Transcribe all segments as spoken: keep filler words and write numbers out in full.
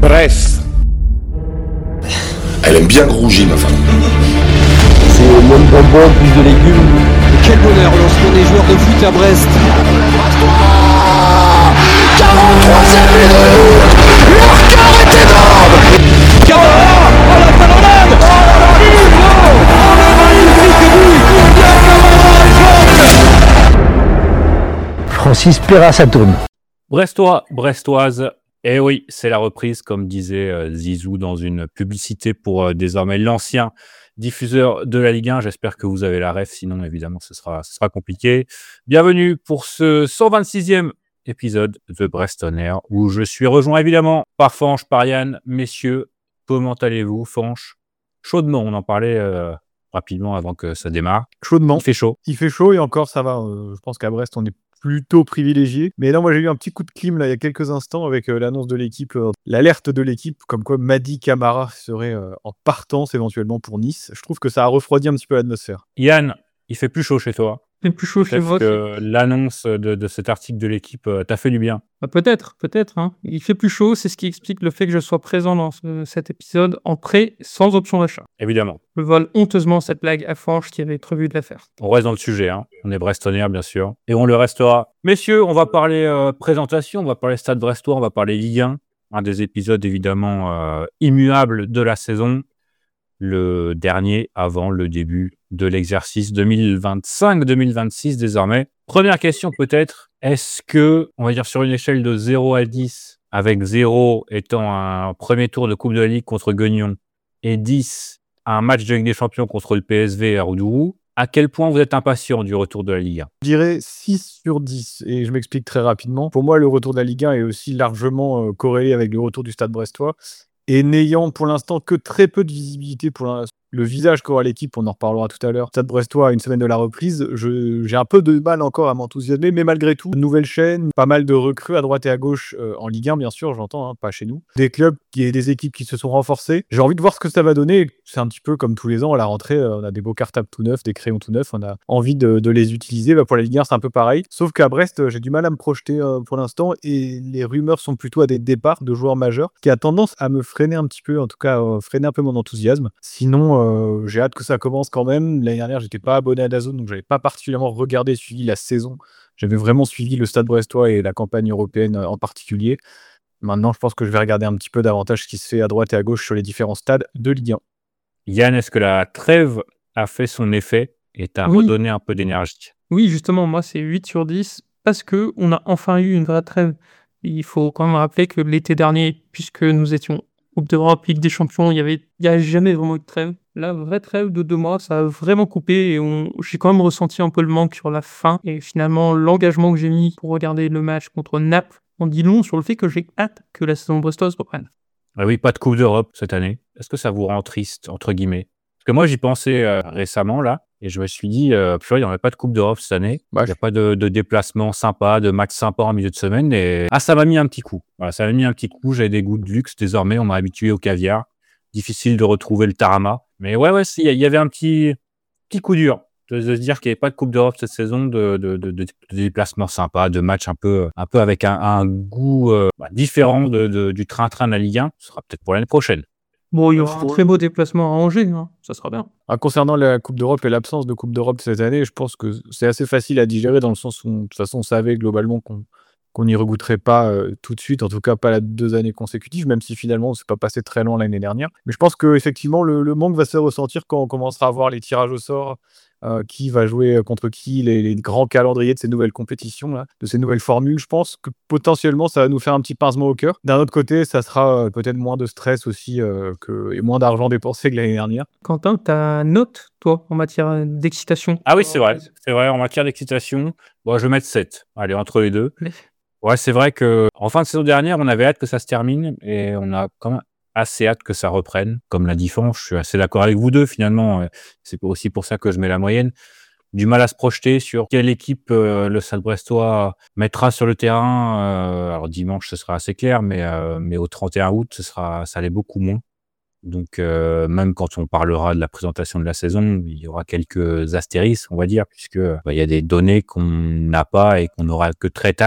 Brest. Elle aime bien grouger, ma femme. C'est moins de bonbons, plus de légumes. Quel bonheur lorsqu'on est joueur de foot à Brest. quarante-troisième minute. Leur cœur est énorme. Camara, oh la talonnade, oh la la oh le magnifique but, Francis Perra-Satoum. Brestois, Brestoise, eh oui, c'est la reprise, comme disait euh, Zizou dans une publicité pour euh, désormais l'ancien diffuseur de la Ligue un. J'espère que vous avez la ref, sinon évidemment ce sera, ce sera compliqué. Bienvenue pour ce cent vingt-sixième épisode de Brest On Air, où je suis rejoint évidemment par Fanch, par Yann. Messieurs, comment allez-vous, Fanch? Chaudement, on en parlait euh, rapidement avant que ça démarre. Chaudement. Il fait chaud. Il fait chaud et encore ça va. Euh, je pense qu'à Brest on est plutôt privilégié. Mais là, moi j'ai eu un petit coup de clim là il y a quelques instants avec euh, l'annonce de l'équipe, euh, l'alerte de l'équipe, comme quoi Mady Camara serait euh, en partance éventuellement pour Nice. Je trouve que ça a refroidi un petit peu l'atmosphère. Yann, il fait plus chaud chez toi. C'est plus chaud chez Peut-être moi. que l'annonce de, de cet article de l'équipe euh, t'a fait du bien. Bah, peut-être, peut-être. Hein. Il fait plus chaud, c'est ce qui explique le fait que je sois présent dans ce- cet épisode en prêt sans option d'achat. Évidemment. Je vole honteusement cette blague à Fanch qui avait prévu de la faire. On reste dans le sujet, hein. On est Brestonnaire, bien sûr. Et on le restera. Messieurs, on va parler euh, présentation, on va parler Stade Brestois, on va parler Ligue un. Un des épisodes évidemment euh, immuables de la saison. Le dernier avant le début de l'exercice deux mille vingt-cinq deux mille vingt-six désormais. Première question peut-être, est-ce que, on va dire sur une échelle de zéro à dix, avec zéro étant un premier tour de Coupe de la Ligue contre Guignon et dix, un match de Ligue des Champions contre le P S V à Roudourou, à quel point vous êtes impatient du retour de la Ligue un? Je dirais six sur dix et je m'explique très rapidement. Pour moi, le retour de la Ligue un est aussi largement euh, corrélé avec le retour du Stade Brestois. Et n'ayant pour l'instant que très peu de visibilité pour la- le visage qu'aura l'équipe, on en reparlera tout à l'heure. Stade Brestois à une semaine de la reprise, je- j'ai un peu de mal encore à m'enthousiasmer, mais malgré tout, nouvelle chaîne, pas mal de recrues à droite et à gauche euh, en Ligue un, bien sûr, j'entends, hein, pas chez nous. Des clubs qui et des équipes qui se sont renforcées. J'ai envie de voir ce que ça va donner. C'est un petit peu comme tous les ans à la rentrée, euh, on a des beaux cartables tout neufs, des crayons tout neufs, on a envie de, de les utiliser. Bah, pour la Ligue un, c'est un peu pareil. Sauf qu'à Brest, euh, j'ai du mal à me projeter euh, pour l'instant et les rumeurs sont plutôt à des départs de joueurs majeurs qui a tendance à me freiner un petit peu, en tout cas euh, freiner un peu mon enthousiasme. Sinon, euh, j'ai hâte que ça commence quand même. L'année dernière, j'étais pas abonné à DAZN, donc j'avais pas particulièrement regardé et suivi la saison. J'avais vraiment suivi le Stade Brestois et la campagne européenne euh, en particulier. Maintenant, je pense que je vais regarder un petit peu davantage ce qui se fait à droite et à gauche sur les différents stades de Ligue un. Yann, est-ce que la trêve a fait son effet et t'a Oui. redonné un peu d'énergie? Oui, justement, moi c'est huit sur dix parce que on a enfin eu une vraie trêve. Il faut quand même rappeler que l'été dernier, puisque nous étions Coupe d'Europe, Ligue des Champions, il y avait, il y a jamais vraiment eu de trêve. La vraie trêve de deux mois, ça a vraiment coupé et on, j'ai quand même ressenti un peu le manque sur la fin. Et finalement, l'engagement que j'ai mis pour regarder le match contre Naples en dit long sur le fait que j'ai hâte que la saison brestoise reprenne. Ah oui, pas de Coupe d'Europe cette année. Est-ce que ça vous rend triste, entre guillemets? Parce que moi, j'y pensais euh, récemment, là, et je me suis dit, euh, purée, il n'y aurait pas de Coupe d'Europe cette année. Il Ouais, n'y a pas de, de déplacement sympa, de match sympa en milieu de semaine. Et ah, ça m'a mis un petit coup. Voilà, ça m'a mis un petit coup. J'ai des goûts de luxe désormais. On m'a habitué au caviar. Difficile de retrouver le tarama. Mais ouais, ouais, si, il y, y avait un petit, petit coup dur de, de se dire qu'il n'y avait pas de Coupe d'Europe cette saison, de, de, de, de, de déplacements sympas, de matchs un peu, un peu avec un, un goût euh, bah, différent de, de, du train-train de la Ligue un. Ce sera peut-être pour l'année prochaine. Bon, il y aura un très beau déplacement à Angers, hein. Ça sera bien. Ah, concernant la Coupe d'Europe et l'absence de Coupe d'Europe cette année, je pense que c'est assez facile à digérer dans le sens où, de toute façon, on savait globalement qu'on qu'on n'y regoutterait pas euh, tout de suite, en tout cas pas la deux années consécutives, même si finalement on s'est pas passé très loin l'année dernière. Mais je pense que effectivement le, le manque va se ressentir quand on commencera à voir les tirages au sort, euh, qui va jouer contre qui, les, les grands calendriers de ces nouvelles compétitions, là, de ces nouvelles formules. Je pense que potentiellement ça va nous faire un petit pincement au cœur. D'un autre côté, ça sera euh, peut-être moins de stress aussi euh, que, et moins d'argent dépensé que l'année dernière. Quentin, ta note, toi, en matière d'excitation? Ah oui, c'est vrai. C'est vrai, en matière d'excitation, bon, je vais mettre sept. Allez, entre les deux. Mais- Ouais, c'est vrai que en fin de saison dernière, on avait hâte que ça se termine et on a quand même assez hâte que ça reprenne. Comme l'a dit Fanch, je suis assez d'accord avec vous deux finalement. euh, C'est aussi pour ça que je mets la moyenne. Du mal à se projeter sur quelle équipe euh, le Stade Brestois mettra sur le terrain. euh, alors dimanche, ce sera assez clair, mais, euh, mais au trente et un août, ce sera, ça allait beaucoup moins. Donc, euh, même quand on parlera de la présentation de la saison, il y aura quelques astérisques, on va dire, puisque bah, il y a des données qu'on n'a pas et qu'on aura que très tard.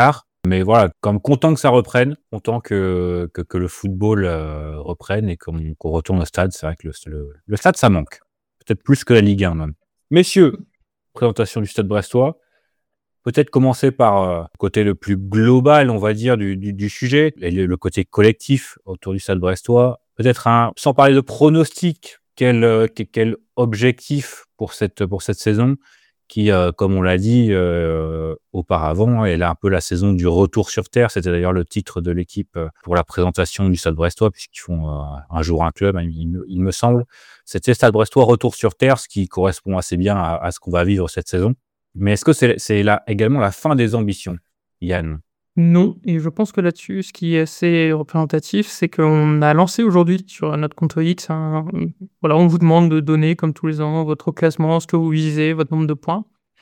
Mais voilà, comme content que ça reprenne, content que, que, que le football euh, reprenne et qu'on qu'on retourne au stade. C'est vrai que le, le, le stade, ça manque. Peut-être plus que la Ligue un même. Messieurs, présentation du stade brestois. Peut-être commencer par euh, le côté le plus global, on va dire, du, du, du sujet, et le, le côté collectif autour du stade brestois. Peut-être un, sans parler de pronostic, quel, euh, quel objectif pour cette, pour cette saison qui, euh, comme on l'a dit euh, auparavant, est là un peu la saison du retour sur terre. C'était d'ailleurs le titre de l'équipe euh, pour la présentation du stade brestois, puisqu'ils font euh, un jour un club, il, il, il me semble. C'était stade brestois retour sur terre, ce qui correspond assez bien à, à ce qu'on va vivre cette saison. Mais est-ce que c'est, c'est là également la fin des ambitions, Yann? Non, et je pense que là-dessus, ce qui est assez représentatif, c'est qu'on a lancé aujourd'hui sur notre compte X, un... voilà, on vous demande de donner, comme tous les ans, votre classement, ce que vous visez, votre nombre de points.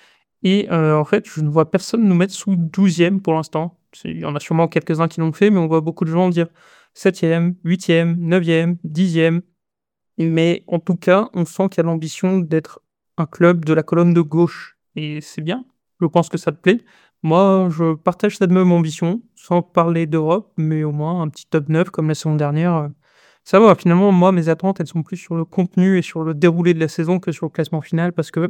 Et euh, en fait, je ne vois personne nous mettre sous douzième pour l'instant. C'est- Il y en a sûrement quelques-uns qui l'ont fait, mais on voit beaucoup de gens dire septième, huitième, neuvième, dixième. Mais en tout cas, on sent qu'il y a l'ambition d'être un club de la colonne de gauche. Et c'est bien. Je pense que ça te plaît. Moi, je partage cette même ambition, sans parler d'Europe, mais au moins un petit top neuf comme la saison dernière. euh, Ça va. Finalement, moi, mes attentes, elles sont plus sur le contenu et sur le déroulé de la saison que sur le classement final, parce que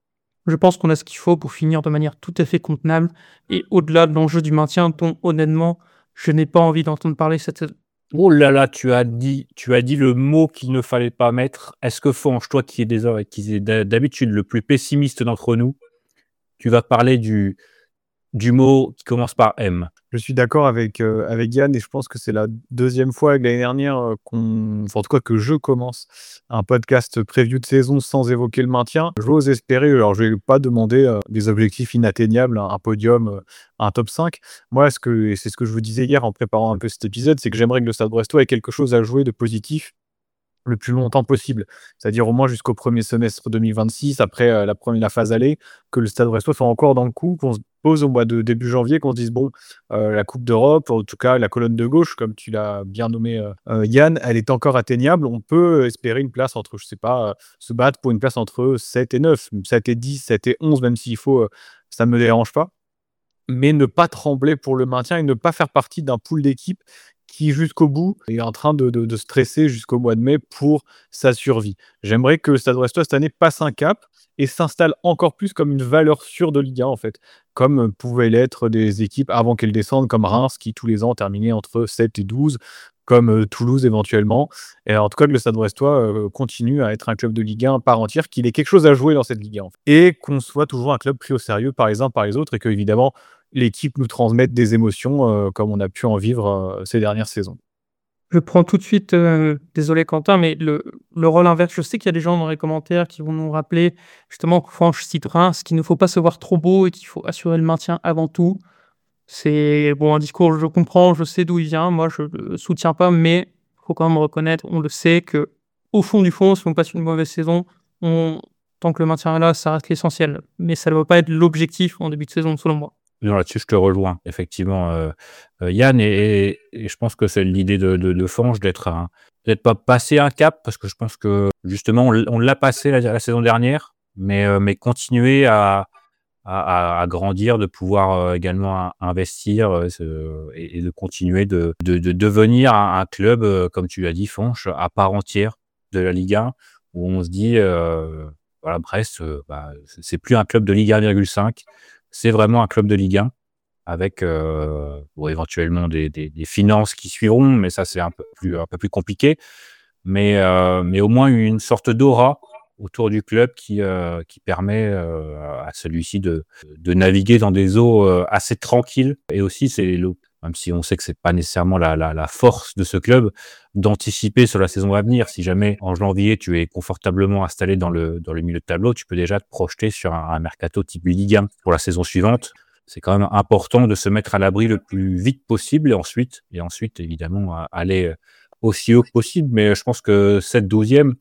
je pense qu'on a ce qu'il faut pour finir de manière tout à fait contenable. Et au-delà de l'enjeu du maintien, dont honnêtement, je n'ai pas envie d'entendre parler cette saison. Oh là là, tu as dit, tu as dit le mot qu'il ne fallait pas mettre. Est-ce que Fange, toi qui es désormais, qui est d'ha- d'habitude le plus pessimiste d'entre nous, tu vas parler du, du mot qui commence par M? Je suis d'accord avec, euh, avec Yann et je pense que c'est la deuxième fois avec l'année dernière euh, qu'on, enfin, en tout cas que je commence un podcast preview de saison sans évoquer le maintien. J'ose espérer, alors je vais pas demander euh, des objectifs inatteignables, un un podium, euh, un top cinq. Moi, ce que, et c'est ce que je vous disais hier en préparant un peu cet épisode, c'est que j'aimerais que le Stade Brestois ait quelque chose à jouer de positif le plus longtemps possible. C'est-à-dire au moins jusqu'au premier semestre deux mille vingt-six, après euh, la première la phase aller, que le Stade Brestois soit encore dans le coup, qu'on se pose au mois de début janvier, qu'on se dise bon, euh, la Coupe d'Europe, en tout cas la colonne de gauche, comme tu l'as bien nommé euh, euh, Yann, elle est encore atteignable. On peut espérer une place entre, je sais pas, euh, se battre pour une place entre sept et neuf, sept et dix, sept et onze, même s'il faut, euh, ça ne me dérange pas, mais ne pas trembler pour le maintien et ne pas faire partie d'un pool d'équipes qui, jusqu'au bout, est en train de, de- de stresser jusqu'au mois de mai pour sa survie. J'aimerais que le Stade Brestois, cette année, passe un cap et s'installe encore plus comme une valeur sûre de Ligue un, en fait, comme euh, pouvaient l'être des équipes avant qu'elles descendent, comme Reims, qui tous les ans terminait entre sept et douze, comme euh, Toulouse éventuellement. Et en tout cas, que le Stade Brestois euh, continue à être un club de Ligue un par entière, qu'il ait quelque chose à jouer dans cette Ligue un, en fait. Et qu'on soit toujours un club pris au sérieux par les uns, par les autres, et que, évidemment, l'équipe nous transmette des émotions euh, comme on a pu en vivre euh, ces dernières saisons. Je prends tout de suite, euh, désolé Quentin, mais le, le rôle inverse, je sais qu'il y a des gens dans les commentaires qui vont nous rappeler justement que Franche cite Reims, qu'il ne faut pas se voir trop beau et qu'il faut assurer le maintien avant tout. C'est bon, un discours, je comprends, je sais d'où il vient, moi je le soutiens pas, mais il faut quand même reconnaître, on le sait, que au fond du fond, si on passe une mauvaise saison, on, tant que le maintien est là, ça reste l'essentiel. Mais ça ne doit pas être l'objectif en début de saison, selon moi. Non, là-dessus, je te rejoins, effectivement, euh, euh, Yann, et, et- et je pense que c'est l'idée de, de, de Fange d'être un, d'être pas passer un cap, parce que je pense que justement, on, l- on l'a passé la, la saison dernière, mais, euh, mais continuer à, à, à- à grandir, de pouvoir euh, également in- investir euh, ce- et, et de continuer de, de, de devenir un, un club, euh, comme tu l'as dit, Fanche, à part entière de la Ligue un, où on se dit, euh, voilà, Brest, euh, bah, c'est c'est plus un club de Ligue un virgule cinq, c'est vraiment un club de Ligue un avec euh, bon, éventuellement des, des, des finances qui suivront, mais ça c'est un peu plus un peu plus compliqué. Mais euh, mais au moins une sorte d'aura autour du club qui euh, qui permet euh, à celui-ci de de naviguer dans des eaux euh, assez tranquilles. Et aussi c'est le, même si on sait que c'est pas nécessairement la, la la force de ce club, d'anticiper sur la saison à venir. Si jamais en janvier tu es confortablement installé dans le dans le milieu de tableau, tu peux déjà te projeter sur un, un mercato type Ligue un pour la saison suivante. C'est quand même important de se mettre à l'abri le plus vite possible et ensuite, et ensuite évidemment, à- aller aussi haut que possible. Mais je pense que cette douzième,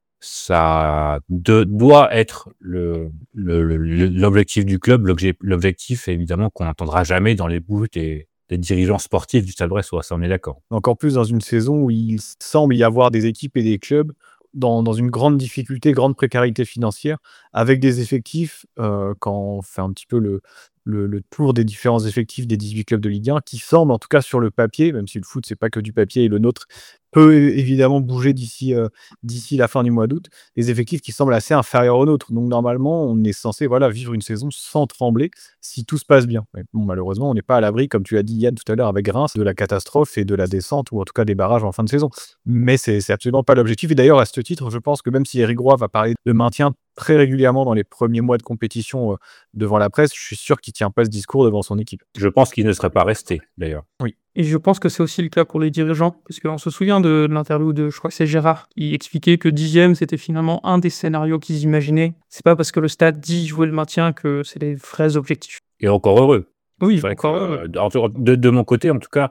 ça de- doit être le, le- le- l'objectif du club. L'obje- L'objectif, évidemment, qu'on n'entendra jamais dans les bouches des, des dirigeants sportifs du Stade Brestois. Ça, on est d'accord. Encore plus dans une saison où il semble y avoir des équipes et des clubs dans, dans une grande difficulté, grande précarité financière, avec des effectifs, euh, quand on fait un petit peu le, le, le tour des différents effectifs des dix-huit clubs de Ligue un, qui semble, en tout cas sur le papier, même si le foot, c'est pas que du papier, et le nôtre peut é- évidemment bouger d'ici euh, d'ici la fin du mois d'août, des effectifs qui semblent assez inférieurs aux nôtres. Donc normalement, on est censé voilà, vivre une saison sans trembler si tout se passe bien. Mais bon, malheureusement, on n'est pas à l'abri, comme tu l'as dit Yann tout à l'heure avec Reims, de la catastrophe et de la descente, ou en tout cas des barrages en fin de saison. Mais c'est c'est absolument pas l'objectif. Et d'ailleurs, à ce titre, je pense que même si Eric Roy va parler de maintien très régulièrement dans les premiers mois de compétition euh, devant la presse, je suis sûr qu'il tient pas ce discours devant son équipe. Je pense qu'il ne serait pas resté, d'ailleurs. Et je pense que c'est aussi le cas pour les dirigeants, parce qu'on se souvient de, de l'interview de, je crois que c'est Gérard, qui expliquait que dixième, c'était finalement un des scénarios qu'ils imaginaient. C'est pas parce que le stade dit jouer le maintien que c'est les vrais objectifs. Et encore heureux. Oui, C'est vrai encore que, heureux. euh, en tout- de, de mon côté, en tout cas,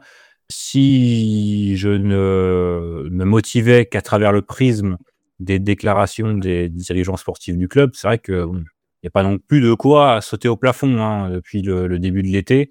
si je ne me motivais qu'à travers le prisme des déclarations des dirigeants sportifs du club, c'est vrai que bon, il n'y a pas non plus de quoi sauter au plafond hein, depuis le, le début de l'été.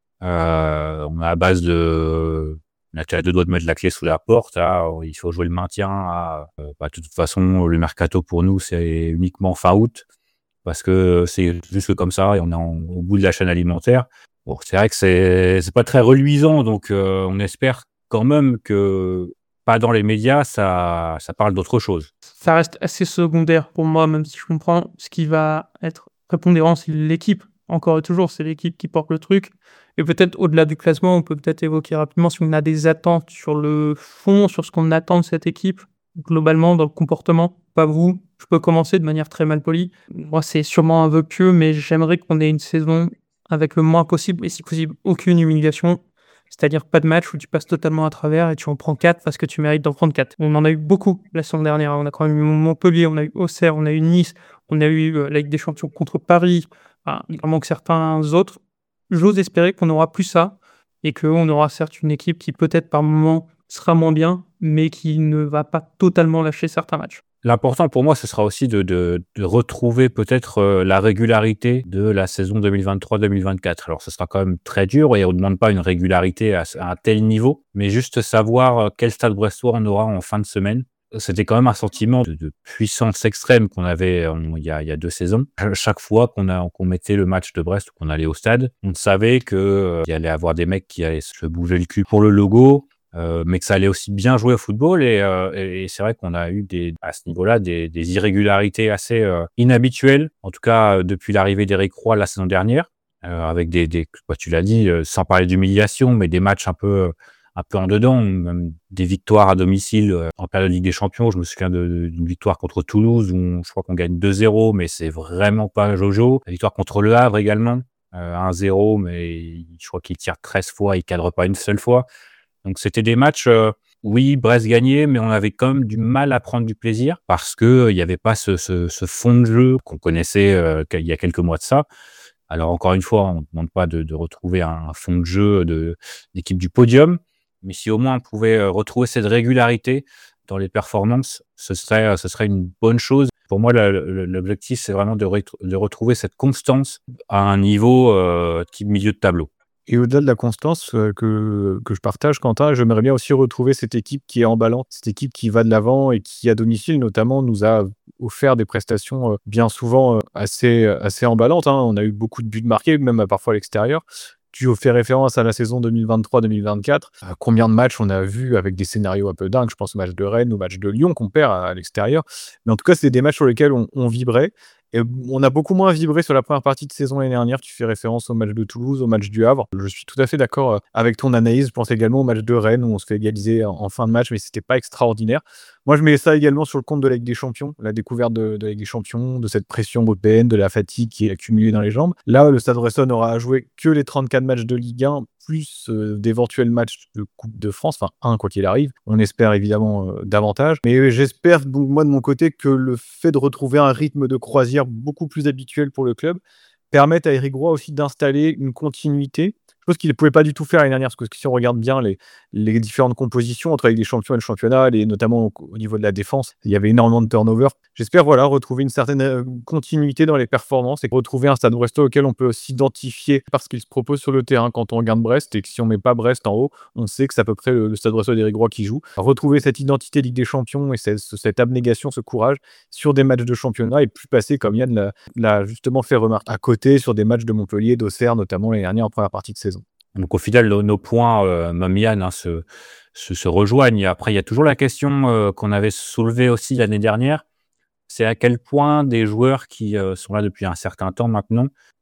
Euh, on est à base de... On a déjà deux doigts de mettre la clé sous la porte. Ah, il faut jouer le maintien. Ah, euh, bah, de toute façon, le mercato pour nous, c'est uniquement fin août parce que c'est juste comme ça et on est en- au bout de la chaîne alimentaire. Bon, c'est vrai que c'est c'est pas très reluisant, donc euh, on espère quand même que pas dans les médias, ça ça parle d'autre chose. Ça reste assez secondaire pour moi, même si je comprends ce qui va être prépondérant, c'est l'équipe. Encore et toujours, c'est l'équipe qui porte le truc. Et peut-être au-delà du classement, on peut peut-être évoquer rapidement si on a des attentes sur le fond, sur ce qu'on attend de cette équipe, globalement, dans le comportement. Pas vous, je peux commencer de manière très mal polie. Moi, c'est sûrement un vœu pieux, mais j'aimerais qu'on ait une saison avec le moins possible, et si possible, aucune humiliation. C'est-à-dire pas de match où tu passes totalement à travers et tu en prends quatre parce que tu mérites d'en prendre quatre. On en a eu beaucoup la saison dernière. On a quand même eu Montpellier, on a eu Auxerre, on a eu Nice, on a eu euh, la Ligue des Champions contre Paris. Enfin, il en manque certains autres. J'ose espérer qu'on n'aura plus ça et qu'on aura certes une équipe qui peut-être par moment sera moins bien, mais qui ne va pas totalement lâcher certains matchs. L'important pour moi, ce sera aussi de, de, de retrouver peut-être euh, la régularité de la saison deux mille vingt-trois deux mille vingt-quatre. Alors, ce sera quand même très dur et on ne demande pas une régularité à, à un tel niveau, mais juste savoir euh, quel stade brestois on aura en fin de semaine. C'était quand même un sentiment de, de puissance extrême qu'on avait en- il y a, il y a deux saisons. À chaque fois qu'on a, qu'on mettait le match de Brest ou qu'on allait au stade, on savait que euh, il y allait avoir des mecs qui allaient se bouger le cul pour le logo, euh, mais que ça allait aussi bien jouer au football. Et, euh, et et c'est vrai qu'on a eu des, à ce niveau-là des, des irrégularités assez euh, inhabituelles, en tout cas euh, depuis l'arrivée d'Éric Roy la saison dernière, euh, avec des, des bah, tu l'as dit, euh, sans parler d'humiliation, mais des matchs un peu euh, un peu en dedans, même des victoires à domicile euh, en période de Ligue des Champions. Je me souviens de- de- d'une victoire contre Toulouse où on- je crois qu'on gagne deux zéro, mais c'est vraiment pas Jojo. La victoire contre Le Havre également, euh, un zéro, mais je crois qu'il tire treize fois, il cadre pas une seule fois. Donc c'était des matchs, euh, oui, Brest gagnait, mais on avait quand même du mal à prendre du plaisir parce que euh, il y avait pas ce, ce, ce fond de jeu qu'on connaissait euh, qu'il y a quelques mois de ça. Alors encore une fois, on ne demande pas de, de retrouver un fond de jeu de d'équipe du podium, mais si au moins on pouvait euh, retrouver cette régularité dans les performances, ce serait, euh, ce serait une bonne chose. Pour moi, la- le- l'objectif, c'est vraiment de, retr- de retrouver cette constance à un niveau euh, type milieu de tableau. Et au-delà de la constance euh, que, que je partage, Quentin, j'aimerais bien aussi retrouver cette équipe qui est emballante, cette équipe qui va de l'avant et qui, à domicile notamment, nous a offert des prestations euh, bien souvent euh, assez, assez emballantes, hein. On a eu beaucoup de buts marqués, même euh, parfois à l'extérieur. Tu fais référence à la saison deux mille vingt-trois deux mille vingt-quatre. Euh, combien de matchs on a vu avec des scénarios un peu dingues? Je pense au match de Rennes, au match de Lyon qu'on perd à, à l'extérieur. Mais en tout cas, c'est des matchs sur lesquels on, on vibrait. Et on a beaucoup moins vibré sur la première partie de saison l'année dernière. Tu fais référence au match de Toulouse, au match du Havre. Je suis tout à fait d'accord euh, avec ton analyse. Je pense également au match de Rennes où on se fait égaliser en, en fin de match, mais c'était pas extraordinaire. Moi, je mets ça également sur le compte de la Ligue des Champions, la découverte de, de la Ligue des Champions, de cette pression européenne, de la fatigue qui est accumulée dans les jambes. Là, le Stade Brestois n'aura à jouer que les trente-quatre matchs de Ligue un, plus euh, d'éventuels matchs de Coupe de France, enfin un quoi qu'il arrive. On espère évidemment euh, davantage. Mais j'espère, donc, moi de mon côté, que le fait de retrouver un rythme de croisière beaucoup plus habituel pour le club permette à Eric Roy aussi d'installer une continuité. Je chose qu'il ne pouvait pas du tout faire l'année dernière, parce que si on regarde bien les, les différentes compositions entre la Ligue des Champions et le championnat, et notamment au, au niveau de la défense, il y avait énormément de turnover. J'espère voilà, retrouver une certaine euh, continuité dans les performances et retrouver un Stade Brestois auquel on peut s'identifier parce qu'il se propose sur le terrain quand on regarde Brest, et que si on ne met pas Brest en haut, on sait que c'est à peu près le, le Stade Brestois d'Éric Roy qui joue. Retrouver cette identité Ligue des Champions et cette, cette abnégation, ce courage sur des matchs de championnat, et plus passer, comme Yann l'a, l'a justement fait remarquer, à côté sur des matchs de Montpellier, d'Auxerre, notamment l'année dernière en première partie de saison. Donc au final, nos, nos points, euh, même Yann, hein, se, se, se rejoignent. Après, il y a toujours la question euh, qu'on avait soulevée aussi l'année dernière, c'est à quel point des joueurs qui euh, sont là depuis un certain temps maintenant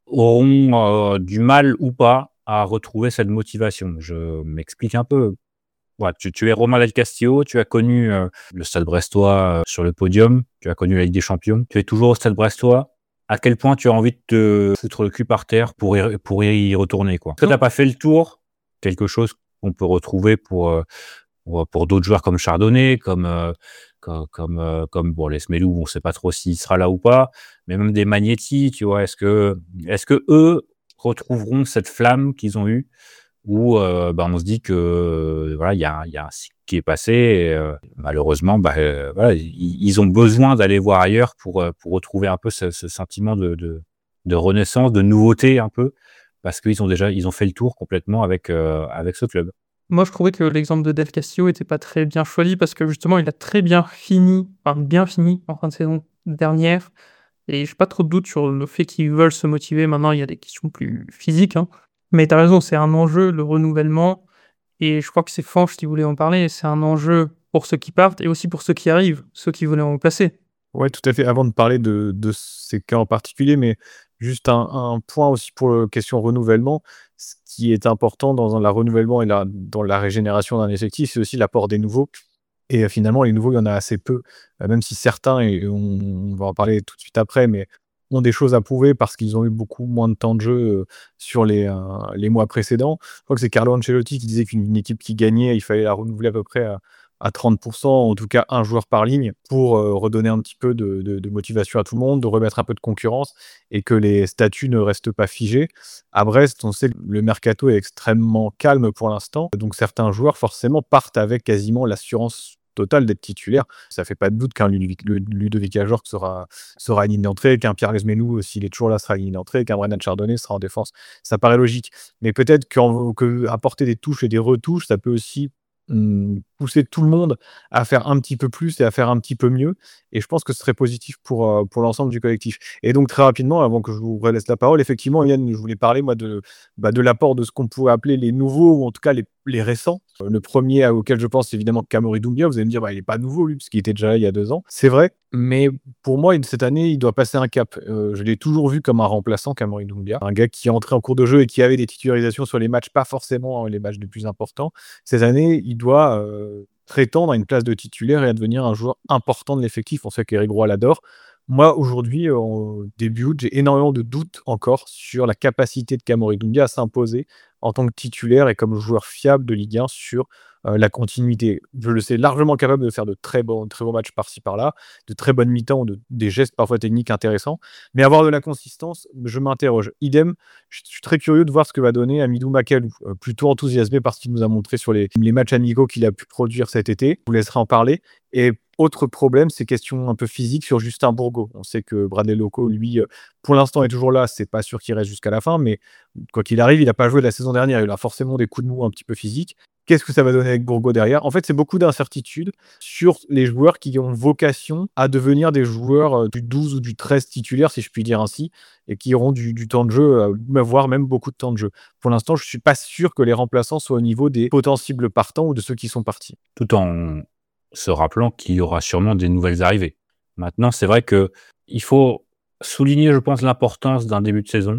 auront euh, du mal ou pas à retrouver cette motivation. Je m'explique un peu. Ouais, tu, tu es Romain Del Castillo, tu as connu euh, le Stade Brestois euh, sur le podium, tu as connu la Ligue des Champions, tu es toujours au Stade Brestois. À quel point tu as envie de te foutre le cul par terre pour y, pour y retourner, quoi. Est-ce que tu n'as pas fait le tour? Quelque chose qu'on peut retrouver pour, euh, pour, pour d'autres joueurs comme Chardonnay, comme, euh, comme, comme, euh, comme bon, les Smelou, on ne sait pas trop s'il sera là ou pas, mais même des Magnetti, tu vois. Est-ce que, est-ce que eux retrouveront cette flamme qu'ils ont eue? Où euh, bah, on se dit que euh, voilà, il y a, y a un cycle qui est passé et euh, malheureusement bah, euh, voilà, ils, ils ont besoin d'aller voir ailleurs pour, euh, pour retrouver un peu ce, ce sentiment de, de, de renaissance, de nouveauté un peu, parce qu'ils ont déjà ils ont fait le tour complètement avec, euh, avec ce club. Moi, je trouvais que l'exemple de Del Castillo était pas très bien choisi parce que justement, il a très bien fini, enfin bien fini en fin de saison dernière, et j'ai pas trop de doute sur le fait qu'ils veulent se motiver. Maintenant, il y a des questions plus physiques, hein. Mais t'as raison, c'est un enjeu, le renouvellement, et je crois que c'est Fanch qui voulait en parler. C'est un enjeu pour ceux qui partent et aussi pour ceux qui arrivent, ceux qui voulaient en remplacer. Ouais, tout à fait. Avant de parler de, de ces cas en particulier, mais juste un, un point aussi pour la question renouvellement. Ce qui est important dans la renouvellement et la, dans la régénération d'un effectif, c'est aussi l'apport des nouveaux. Et euh, finalement, les nouveaux, il y en a assez peu, euh, même si certains, et on, on va en parler tout de suite après, mais ont des choses à prouver parce qu'ils ont eu beaucoup moins de temps de jeu euh, sur les, euh, les mois précédents. Je crois que c'est Carlo Ancelotti qui disait qu'une une équipe qui gagnait, il fallait la renouveler à peu près à, à trente pour cent, en tout cas un joueur par ligne, pour euh, redonner un petit peu de, de- de motivation à tout le monde, de remettre un peu de concurrence et que les statuts ne restent pas figés. À Brest, on sait que le mercato est extrêmement calme pour l'instant, donc certains joueurs forcément partent avec quasiment l'assurance totale d'être titulaire. Ça fait pas de doute qu'un Ludovic, le- Ludovic Ajorc sera, sera aligné d'entrée, qu'un Pierre Lesmelou, s'il est toujours là, sera aligné d'entrée, qu'un Brennan Chardonnay sera en défense. Ça paraît logique. Mais peut-être qu'en- que apporter des touches et des retouches, ça peut aussi hum, pousser tout le monde à faire un petit peu plus et à faire un petit peu mieux. Et je pense que ce serait positif pour, euh, pour l'ensemble du collectif. Et donc, très rapidement, avant que je vous relaisse la parole, effectivement, Yann, je voulais parler, moi, de, bah, de l'apport de ce qu'on pourrait appeler les nouveaux, ou en tout cas les, les récents. Euh, Le premier à- auquel je pense, c'est évidemment Kamori Doumbia. Vous allez me dire, bah, il n'est pas nouveau, lui, parce qu'il était déjà là il y a deux ans. C'est vrai, mais pour moi, cette année, il doit passer un cap. Euh, je l'ai toujours vu comme un remplaçant, Kamori Doumbia. Un gars qui est entré en cours de jeu et qui avait des titularisations sur les matchs, pas forcément hein, les matchs les plus importants. Cette année, il doit euh, prétendre à une place de titulaire et à devenir un joueur important de l'effectif. On sait qu'Éric Roy l'adore. Moi, aujourd'hui, euh, en début août, j'ai énormément de doutes encore sur la capacité de Kamori Doumbia à s'imposer en tant que titulaire et comme joueur fiable de Ligue un sur euh, la continuité. Je le sais largement capable de faire de très bons, très bons matchs par-ci par-là, de très bonnes mi-temps, de, des gestes parfois techniques intéressants, mais avoir de la consistance, je m'interroge. Idem, je suis très curieux de voir ce que va donner Amidou Makalou, euh, plutôt enthousiasmé par ce qu'il nous a montré sur les, les matchs amicaux qu'il a pu produire cet été. Je vous laisserai en parler. Et autre problème, c'est question un peu physique sur Justin Bourgault. On sait que Bradley Loco, lui, euh, pour l'instant est toujours là. C'est pas sûr qu'il reste jusqu'à la fin, mais quoi qu'il arrive, il n'a pas joué la saison dernière. Il a forcément des coups de mou un petit peu physiques. Qu'est-ce que ça va donner avec Bourgault derrière? En fait, c'est beaucoup d'incertitudes sur les joueurs qui ont vocation à devenir des joueurs euh, du douze ou du treize titulaires, si je puis dire ainsi, et qui auront du, du temps de jeu, euh, voire même beaucoup de temps de jeu. Pour l'instant, je suis pas sûr que les remplaçants soient au niveau des potentiels partants ou de ceux qui sont partis. Tout en se rappelant qu'il y aura sûrement des nouvelles arrivées. Maintenant, c'est vrai que il faut souligner, je pense, l'importance d'un début de saison.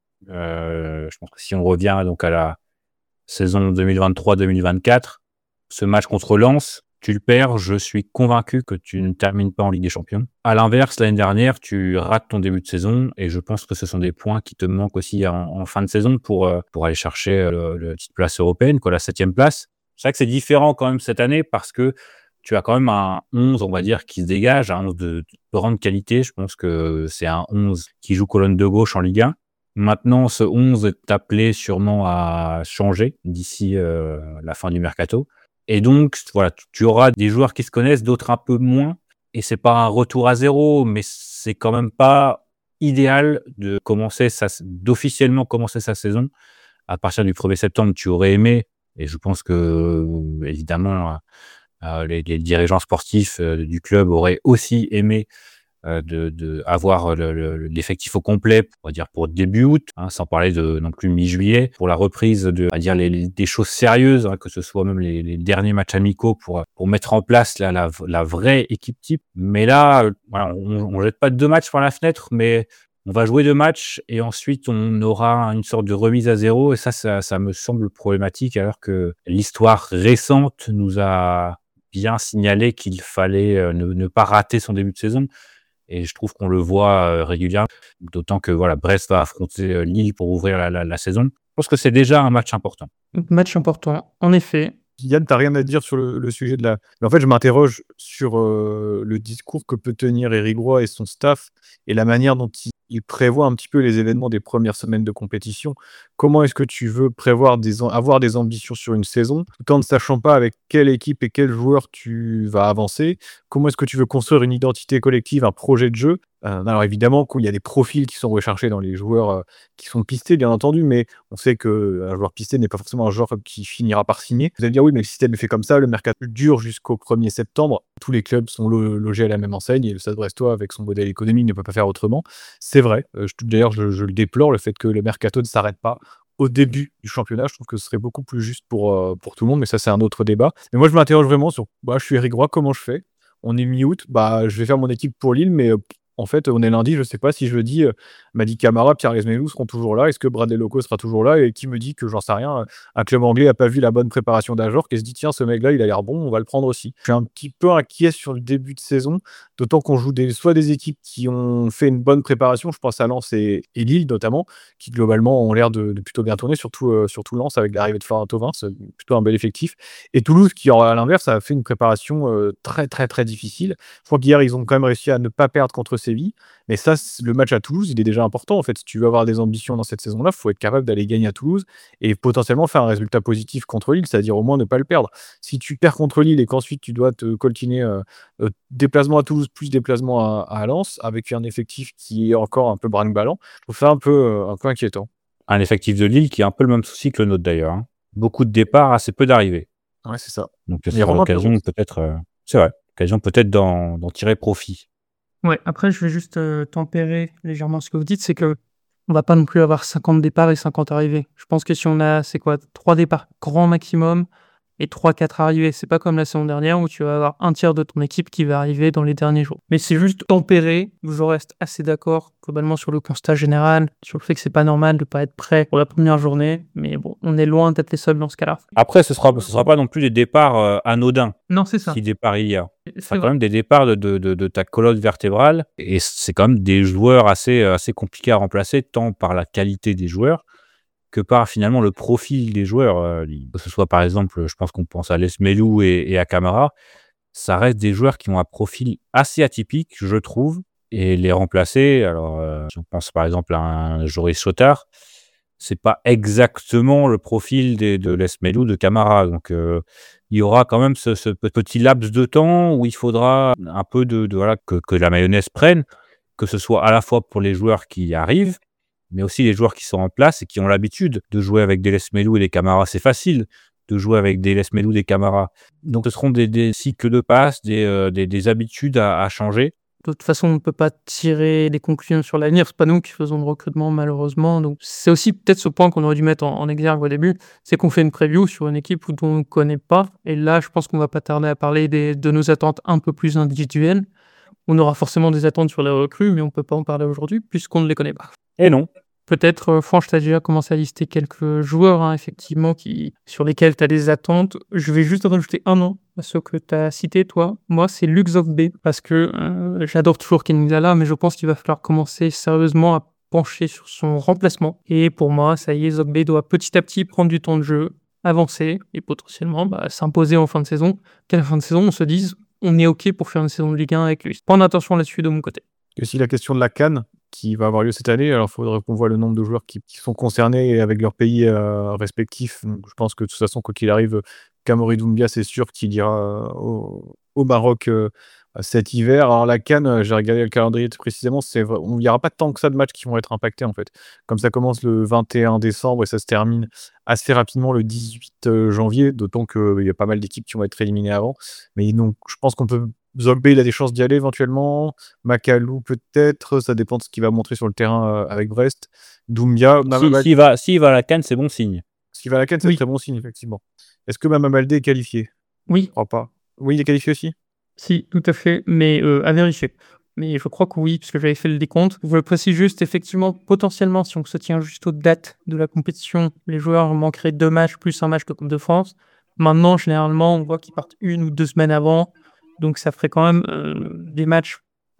Euh, je pense que si on revient donc à la saison deux mille vingt-trois deux mille vingt-quatre, ce match contre Lens, tu le perds, je suis convaincu que tu ne termines pas en Ligue des Champions. À l'inverse, l'année dernière, tu rates ton début de saison et je pense que ce sont des points qui te manquent aussi en, en fin de saison pour, euh, pour aller chercher le, le petite place européenne, quoi, la septième place. C'est vrai que c'est différent quand même cette année parce que tu as quand même un onze, on va dire, qui se dégage, un onze de, de grande qualité. Je pense que c'est un onze qui joue colonne de gauche en Ligue un. Maintenant, ce onze est appelé sûrement à changer d'ici euh, la fin du mercato. Et donc, voilà, tu, tu auras des joueurs qui se connaissent, d'autres un peu moins. Et c'est pas un retour à zéro, mais c'est quand même pas idéal de commencer sa, d'officiellement commencer sa saison. À partir du premier septembre, tu aurais aimé, et je pense que, évidemment, euh, les, les dirigeants sportifs euh, du club auraient aussi aimé euh, de, de avoir le, le, l'effectif au complet, on va dire pour début août, hein, sans parler de non plus mi-juillet, pour la reprise de, on va dire les, les, des choses sérieuses, hein, que ce soit même les, les derniers matchs amicaux pour pour mettre en place la, la, la vraie équipe type. Mais là, euh, voilà, on, on jette pas deux matchs par la fenêtre, mais on va jouer deux matchs et ensuite on aura une sorte de remise à zéro, et ça, ça, ça me semble problématique, alors que l'histoire récente nous a bien signalé qu'il fallait euh, ne, ne pas rater son début de saison. Et je trouve qu'on le voit euh, régulièrement, d'autant que voilà, Brest va affronter euh, Lille pour ouvrir la, la, la saison. Je pense que c'est déjà un match important. Match important, en effet. Yann, t'as rien à dire sur le, le sujet de la... Mais en fait, je m'interroge sur euh, le discours que peut tenir Éric Roy et son staff et la manière dont il, il prévoit un petit peu les événements des premières semaines de compétition. Comment est-ce que tu veux prévoir des, avoir des ambitions sur une saison tout en ne sachant pas avec quelle équipe et quel joueur tu vas avancer? Comment est-ce que tu veux construire une identité collective, un projet de jeu? Euh, alors évidemment, il y a des profils qui sont recherchés dans les joueurs euh, qui sont pistés, bien entendu, mais on sait qu'un joueur pisté n'est pas forcément un joueur qui finira par signer. Vous allez me dire, oui, mais le système est fait comme ça, le mercato dure jusqu'au premier septembre, tous les clubs sont lo- logés à la même enseigne, et le Stade Brestois, avec son modèle économique, ne peut pas faire autrement. C'est vrai, euh, je- d'ailleurs, je, je le déplore, le fait que le mercato ne s'arrête pas au début du championnat. Je trouve que ce serait beaucoup plus juste pour, euh, pour tout le monde, mais ça, c'est un autre débat. Mais moi, je m'interroge vraiment sur, bah, je suis Éric Roy, comment je fais? On est mi-août, bah, je vais faire mon équipe pour Lille, mais euh, en fait, on est lundi, je sais pas si jeudi, euh, Madi Camara, Pierre Lesmelou seront toujours là. Est-ce que Bradley Loco sera toujours là? Et qui me dit que j'en sais rien, euh, un club anglais a pas vu la bonne préparation d'Ajorc et se dit tiens, ce mec-là, il a l'air bon, on va le prendre aussi. Je suis un petit peu inquiet sur le début de saison, d'autant qu'on joue des, soit des équipes qui ont fait une bonne préparation, je pense à Lens et, et Lille notamment, qui globalement ont l'air de, de plutôt bien tourner, surtout, euh, surtout Lens avec l'arrivée de Florent Thauvin, c'est plutôt un bel effectif. Et Toulouse, qui à l'inverse a fait une préparation euh, très très très difficile. Je crois qu'hier, ils ont quand même réussi à ne pas perdre contre Séville. Mais ça, c'est- le match à Toulouse, il est déjà important. En fait, si tu veux avoir des ambitions dans cette saison-là, il faut être capable d'aller gagner à Toulouse et potentiellement faire un résultat positif contre Lille, c'est-à-dire au moins ne pas le perdre. Si tu perds contre Lille et qu'ensuite tu dois te coltiner euh, euh, déplacement à Toulouse plus déplacement à, à Lens, avec un effectif qui est encore un peu brinque-ballant, je trouve ça un peu, euh, un peu inquiétant. Un effectif de Lille qui a un peu le même souci que le nôtre d'ailleurs, hein. Beaucoup de départs, assez peu d'arrivées. Ouais, c'est ça. Donc ce Mais sera Romain l'occasion peut-être, euh, c'est vrai, l'occasion peut-être d'en, d'en tirer profit. Ouais, après, je vais juste euh, tempérer légèrement ce que vous dites, c'est que on va pas non plus avoir cinquante départs et cinquante arrivées. Je pense que si on a, c'est quoi, trois départs grand maximum et trois quatre arrivées, c'est pas comme la saison dernière où tu vas avoir un tiers de ton équipe qui va arriver dans les derniers jours. Mais c'est juste tempéré, je reste assez d'accord globalement sur le constat général, sur le fait que c'est pas normal de pas être prêt pour la première journée, mais bon, on est loin d'être les seuls dans ce cas-là. Après, ce sera, ce sera pas non plus des départs euh, anodins, Non, c'est ça. si départs il y a. Ce C'est sera quand vrai. même des départs de, de, de, de ta colonne vertébrale, et c'est quand même des joueurs assez, assez compliqués à remplacer, tant par la qualité des joueurs que par finalement le profil des joueurs. euh, Que ce soit par exemple, je pense qu'on pense à Lesmelou et, et à Camara, ça reste des joueurs qui ont un profil assez atypique, je trouve, et les remplacer, alors euh, si on pense par exemple à un Joris Chotard, c'est pas exactement le profil des, de Lesmelou, de Camara, donc euh, il y aura quand même ce, ce petit laps de temps où il faudra un peu de, de voilà, que, que la mayonnaise prenne, que ce soit à la fois pour les joueurs qui arrivent, mais aussi les joueurs qui sont en place et qui ont l'habitude de jouer avec des Lesmelou et des Camara. C'est facile de jouer avec des Lesmelou, des Camara. Donc ce seront des, des cycles de passe, des, euh, des, des habitudes à, à changer. De toute façon, on ne peut pas tirer des conclusions sur l'avenir. C'est pas nous qui faisons le recrutement, malheureusement. Donc, c'est aussi peut-être ce point qu'on aurait dû mettre en, en exergue au début. C'est qu'on fait une preview sur une équipe dont on ne connaît pas. Et là, je pense qu'on va pas tarder à parler des, de nos attentes un peu plus individuelles. On aura forcément des attentes sur les recrues, mais on peut pas en parler aujourd'hui puisqu'on ne les connaît pas. Et non. Peut-être, euh, Franche, tu as déjà commencé à lister quelques joueurs, hein, effectivement, qui, sur lesquels tu as des attentes. Je vais juste rajouter un nom à ceux que tu as cités, toi. Moi, c'est Luc Zogbe, parce que euh, j'adore toujours Kenny Lala, mais je pense qu'il va falloir commencer sérieusement à pencher sur son remplacement. Et pour moi, ça y est, Zogbe doit petit à petit prendre du temps de jeu, avancer, et potentiellement bah, s'imposer en fin de saison. Qu'à la fin de saison, on se dise, on est OK pour faire une saison de Ligue un avec lui. Prendre attention là-dessus de mon côté. Et aussi la question de la CAN qui va avoir lieu cette année. Alors, il faudrait qu'on voit le nombre de joueurs qui, qui sont concernés avec leur pays euh, respectifs. Donc, je pense que de toute façon, quoi qu'il arrive, Kamori Doumbia, c'est sûr qu'il ira euh, au, au Maroc euh, cet hiver. Alors, la CAN, euh, j'ai regardé le calendrier précisément, c'est vrai- il n'y aura pas tant que ça de matchs qui vont être impactés en fait. Comme ça commence le vingt et un décembre et ça se termine assez rapidement le dix-huit euh, janvier, d'autant qu'il y a pas mal d'équipes qui vont être éliminées avant. Mais donc, je pense qu'on peut. Zogbe, il a des chances d'y aller éventuellement. Makalou, peut-être. Ça dépend de ce qu'il va montrer sur le terrain euh, avec Brest. Doumbia, Si, Mamam s'il va, s'il va à la Cannes, c'est bon signe. S'il va à la CAN, c'est Oui. très bon signe, effectivement. Est-ce que Mamam Baldé est qualifié? Oui, Je crois pas. Oui, il est qualifié aussi? si, tout à fait, mais euh, à vérifier. Mais je crois que oui, puisque j'avais fait le décompte. Je le précise juste, effectivement, potentiellement, si on se tient juste aux dates de la compétition, les joueurs manqueraient deux matchs plus un match de Coupe de France. Maintenant, généralement, on voit qu'ils partent une ou deux semaines avant. Donc, ça ferait quand même euh, des matchs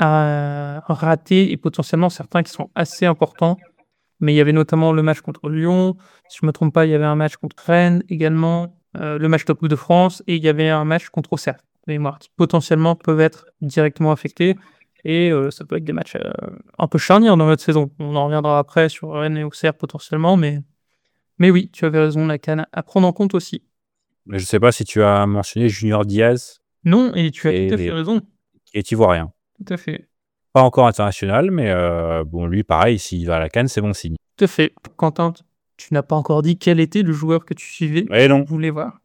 à rater et potentiellement certains qui sont assez importants. Mais il y avait notamment le match contre Lyon. Si je ne me trompe pas, il y avait un match contre Rennes également, euh, le match de Coupe de France, et il y avait un match contre Auxerre, de mémoire, qui potentiellement peuvent être directement affectés. Et euh, ça peut être des matchs euh, un peu charnières dans notre saison. On en reviendra après sur Rennes et Auxerre potentiellement, mais, mais oui, tu avais raison, la CAN à prendre en compte aussi. Mais je sais pas si tu as mentionné Junior Diaz, Non, et tu as Et- tout à fait raison. qui est ivoirien. Tout à fait. Pas encore international, mais euh, bon, lui, pareil, s'il va à la Cannes, c'est bon signe. Tout à fait. Quentin, tu n'as pas encore dit quel était le joueur que tu suivais. Eh non. Vous voulez voir.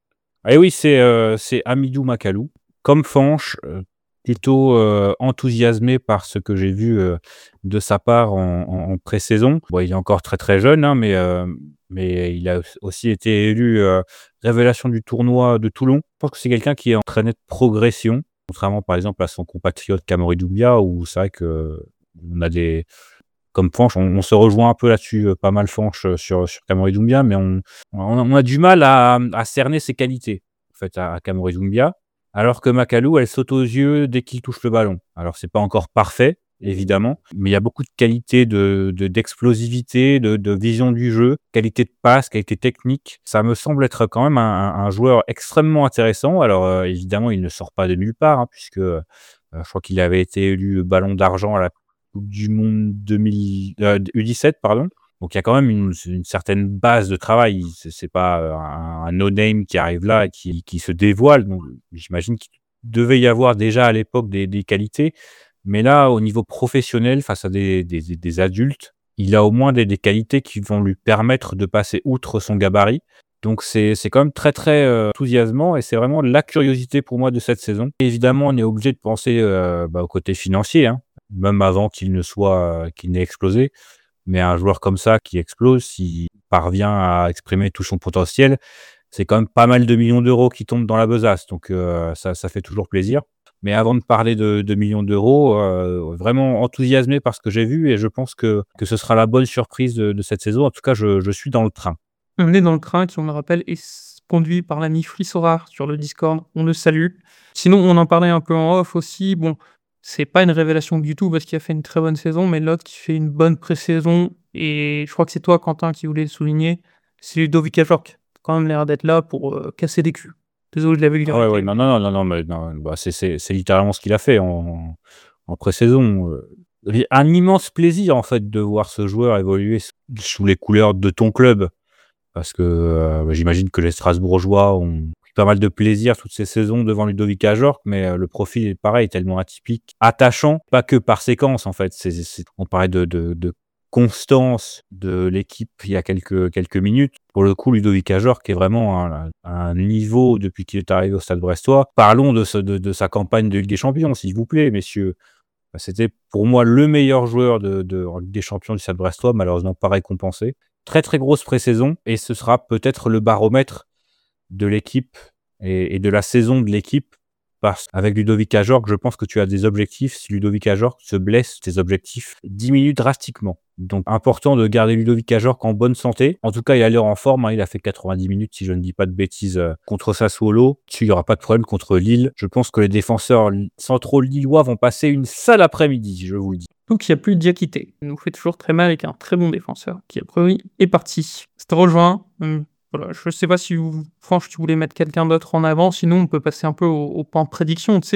Et oui, c'est euh, c'est Hamidou Makalou. Comme Fanche, euh, plutôt euh, enthousiasmé par ce que j'ai vu euh, de sa part en, en- en pré-saison. Bon, il est encore très très jeune, hein, mais, euh, mais il a aussi été élu euh, révélation du tournoi de Toulon. Je pense que c'est quelqu'un qui est en très nette progression, contrairement par exemple à son compatriote Kamori Doumbia, où c'est vrai que on a des... Comme Fanche, on, on se rejoint un peu là-dessus, euh, pas mal Fanche euh, sur, sur Kamori Doumbia, mais on, on, a, on a du mal à, à cerner ses qualités en fait, à, à Kamori Doumbia. Alors que Makalou, elle saute aux yeux dès qu'il touche le ballon. Alors, c'est pas encore parfait, évidemment, mais il y a beaucoup de qualité de, de- d'explosivité, de, de vision du jeu, qualité de passe, qualité technique. Ça me semble être quand même un, un- un joueur extrêmement intéressant. Alors, euh, évidemment, il ne sort pas de nulle part, hein, puisque euh, je crois qu'il avait été élu ballon d'argent à la Coupe du Monde deux mille, euh, U dix-sept, pardon. Donc il y a quand même une, une certaine base de travail. C'est, c'est pas euh, un, un no-name qui arrive là et qui, qui se dévoile. Donc j'imagine qu'il devait y avoir déjà à l'époque des, des qualités. Mais là, au niveau professionnel, face à des, des, des adultes, il a au moins des, des qualités qui vont lui permettre de passer outre son gabarit. Donc c'est, c'est quand même très très euh, enthousiasmant et c'est vraiment la curiosité pour moi de cette saison. Évidemment, on est obligé de penser euh, bah, au côté financier, hein, même avant qu'il ne soit, euh, qu'il n'ait explosé. Mais un joueur comme ça qui explose, s'il parvient à exprimer tout son potentiel, c'est quand même pas mal de millions d'euros qui tombent dans la besace. Donc euh, ça, ça fait toujours plaisir. Mais avant de parler de, de millions d'euros, euh, vraiment enthousiasmé par ce que j'ai vu et je pense que, que ce sera la bonne surprise de, de cette saison. En tout cas, je, je suis dans le train. On est dans le train qui, on le rappelle, est s- conduit par l'ami Frissorard sur le Discord. On le salue. Sinon, on en parlait un peu en off aussi. Bon, c'est pas une révélation du tout parce qu'il a fait une très bonne saison, mais l'autre qui fait une bonne pré-saison, et je crois que c'est toi, Quentin, qui voulais le souligner, c'est Ludovic Ajorc. Il a quand même l'air d'être là pour euh, casser des culs. Désolé, je l'avais lu. Ah ouais, ouais, non, non, non, non, non, mais non, bah, c'est, c'est, c'est littéralement ce qu'il a fait en, en pré-saison. Euh, Un immense plaisir, en fait, de voir ce joueur évoluer s- sous les couleurs de ton club. Parce que euh, bah, j'imagine que les Strasbourgeois ont pris pas mal de plaisir toutes ces saisons devant Ludovic Ajorc, mais euh, le profil est pareil, tellement atypique, attachant, pas que par séquence en fait. C'est, c'est- on parlait de, de, de constance de l'équipe il y a quelques, quelques minutes. Pour le coup, Ludovic Ajorc est vraiment à un, un niveau depuis qu'il est arrivé au Stade Brestois. Parlons de, ce, de, de sa campagne de Ligue des Champions, s'il vous plaît, messieurs. C'était pour moi le meilleur joueur de, de, en Ligue des Champions du Stade Brestois, malheureusement pas récompensé. Très très grosse pré-saison et ce sera peut-être le baromètre de l'équipe et, et de la saison de l'équipe. Parce qu'avec Ludovic Ajorc, je pense que tu as des objectifs. Si Ludovic Ajorc se blesse, tes objectifs diminuent drastiquement. Donc important de garder Ludovic Ajorc en bonne santé. En tout cas, il a l'air en forme, hein. Il a fait quatre-vingt-dix minutes, si je ne dis pas de bêtises, euh, contre Sassuolo. Il n'y aura pas de problème contre Lille. Je pense que les défenseurs centraux lillois vont passer une sale après-midi, je vous le dis. Donc, il n'y a plus Diakité. Il nous fait toujours très mal avec un très bon défenseur qui, a priori, est parti. C'est rejoint. Hum, voilà, je ne sais pas si vous, franchement, tu voulais mettre quelqu'un d'autre en avant. Sinon, on peut passer un peu au, au point prédiction. Tu sais,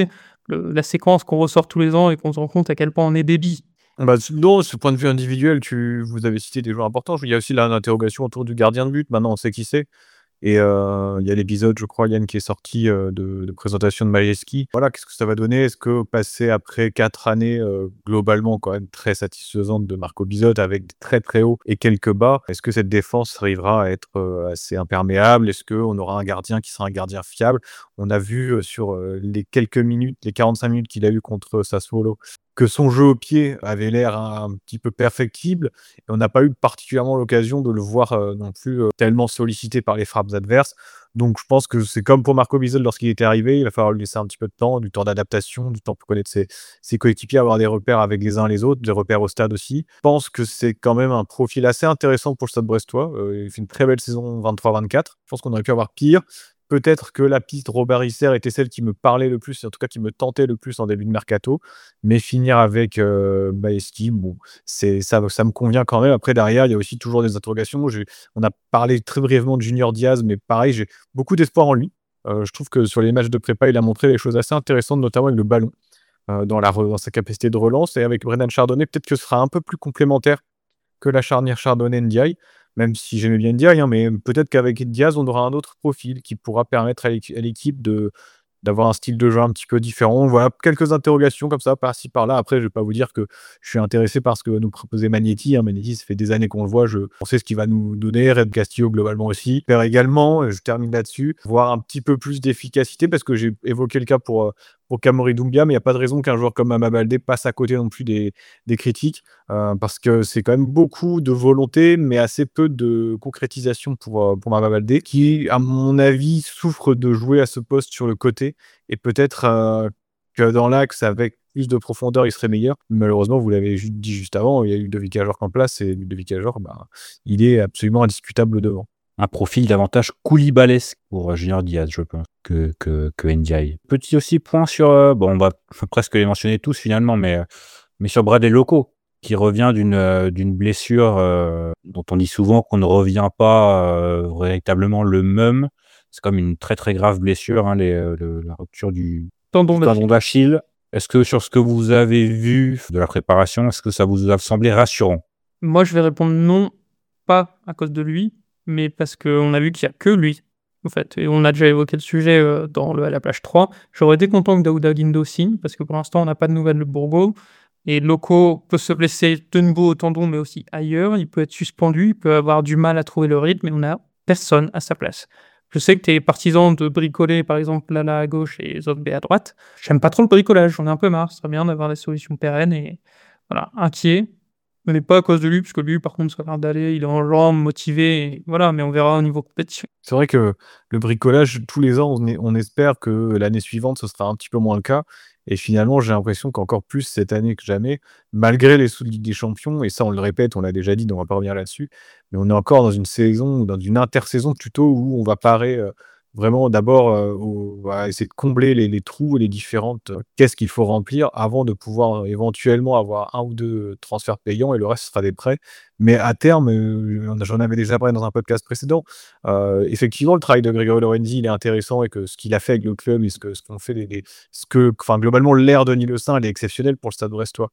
le- la séquence qu'on ressort tous les ans et qu'on se rend compte à quel point on est débile. Bah, c- non, ce point de vue individuel, tu, vous avez cité des joueurs importants. Il y a aussi là l'interrogation autour du gardien de but. Maintenant, on sait qui c'est. Et euh, il y a l'épisode, je crois, Yann, qui est sorti euh, de, de présentation de Majewski. Voilà, qu'est-ce que ça va donner? Est-ce que passer après quatre années euh, globalement quand même très satisfaisantes de Marco Bizot avec des très très hauts et quelques bas, est-ce que cette défense arrivera à être euh, assez imperméable? Est-ce qu'on aura un gardien qui sera un gardien fiable? On a vu euh, sur euh, les quelques minutes, les quarante-cinq minutes qu'il a eu contre Sassuolo, que son jeu au pied avait l'air un, un petit peu perfectible. Et on n'a pas eu particulièrement l'occasion de le voir euh, non plus euh, tellement sollicité par les frappes adverses. Donc je pense que c'est comme pour Marco Bizot lorsqu'il était arrivé, il va falloir lui laisser un petit peu de temps, du temps d'adaptation, du temps pour connaître ses, ses coéquipiers, avoir des repères avec les uns les autres, des repères au stade aussi. Je pense que c'est quand même un profil assez intéressant pour le Stade brestois. Euh, il fait une très belle saison vingt-trois vingt-quatre. Je pense qu'on aurait pu avoir pire. Peut-être que la piste Robert Isser était celle qui me parlait le plus, en tout cas qui me tentait le plus en début de mercato. Mais finir avec euh, Majewski, bon, c'est, ça, ça me convient quand même. Après, derrière, il y a aussi toujours des interrogations. J'ai- on a parlé très brièvement de Junior Diaz, mais pareil, j'ai beaucoup d'espoir en lui. Euh, je trouve que sur les matchs de prépa, il a montré des choses assez intéressantes, notamment avec le ballon, euh, dans, la, re- dans sa capacité de relance. Et avec Brennan Chardonnay, peut-être que ce sera un peu plus complémentaire que la charnière Chardonnay-Ndiaye, même si j'aimais bien Ndiaye, hein, mais peut-être qu'avec Diaz, on aura un autre profil qui pourra permettre à l'équi- à l'équipe de d'avoir un style de jeu un petit peu différent. Voilà, quelques interrogations comme ça, par-ci, par-là. Après, je vais pas vous dire que je suis intéressé par ce que va nous proposer Magnetti. Hein. Magnetti, ça fait des années qu'on le voit. Je, on sait ce qu'il va nous donner. Red Castillo, globalement aussi. Faire également, je termine là-dessus, voir un petit peu plus d'efficacité, parce que j'ai évoqué le cas pour, euh, pour Kamori Doumbia, mais il n'y a pas de raison qu'un joueur comme Ama Baldé passe à côté non plus des, des critiques, euh, parce que c'est quand même beaucoup de volonté, mais assez peu de concrétisation pour, euh, pour Ama Baldé, qui, à mon avis, souffre de jouer à ce poste sur le côté, et peut-être euh, que dans l'axe, avec plus de profondeur, il serait meilleur. Malheureusement, vous l'avez ju- dit juste avant, il y a eu Ludovic Ajorc en place, et Ludovic Ajorc, bah, il est absolument indiscutable devant. Un profil davantage Koulibalesque pour euh, Junior Diaz, je pense, que, que, que Ndiaye. Petit aussi point sur, euh, bon, on va presque les mentionner tous finalement, mais, euh, mais sur Bradley Loco, qui revient d'une euh, d'une blessure euh, dont on dit souvent qu'on ne revient pas euh, véritablement le même. C'est comme une très très grave blessure, hein, les, euh, le- la rupture du Tendon d'Achille. tendon d'Achille. Est-ce que sur ce que vous avez vu de la préparation, est-ce que ça vous a semblé rassurant? Moi, je vais répondre non, pas à cause de lui, mais parce qu'on a vu qu'il n'y a que lui, en fait. Et on a déjà évoqué le sujet euh, dans le à la plage trois. J'aurais été content que Daouda Guindo signe, parce que pour l'instant, on n'a pas de nouvelles de Bourgo. Et Loco peut se blesser de nouveau au tendon, mais aussi ailleurs. Il peut être suspendu, il peut avoir du mal à trouver le rythme, et on n'a personne à sa place. Je sais que tu es partisan de bricoler, par exemple, Lala à gauche et Zogbe à droite. J'aime pas trop le bricolage, j'en ai un peu marre. Ce serait bien d'avoir des solutions pérennes et voilà, inquiet. Mais pas à cause de lui, parce que lui, par contre, ça a l'air d'aller, il est en jambes, motivé, et voilà, mais on verra au niveau compétition. C'est vrai que le bricolage, tous les ans, on, est- on espère que l'année suivante, ce sera un petit peu moins le cas. Et finalement, j'ai l'impression qu'encore plus cette année que jamais, malgré les sous de Ligue des Champions, et ça, on le répète, on l'a déjà dit, donc on va pas revenir là-dessus, mais on est encore dans une saison, dans une intersaison plutôt, où on va parer euh, vraiment d'abord euh, au- à essayer de combler les, les trous et les différentes euh, caisses qu'il faut remplir avant de pouvoir euh, éventuellement avoir un ou deux transferts payants, et le reste sera des prêts. Mais à terme, euh, j'en avais déjà parlé dans un podcast précédent, euh, effectivement, le travail de Grégory Lorenzi, il est intéressant, et que ce qu'il a fait avec le club et ce que ce qu'ont fait les, les- ce que, enfin, globalement, l'ère de Le Saint, elle est exceptionnelle pour le Stade brestois.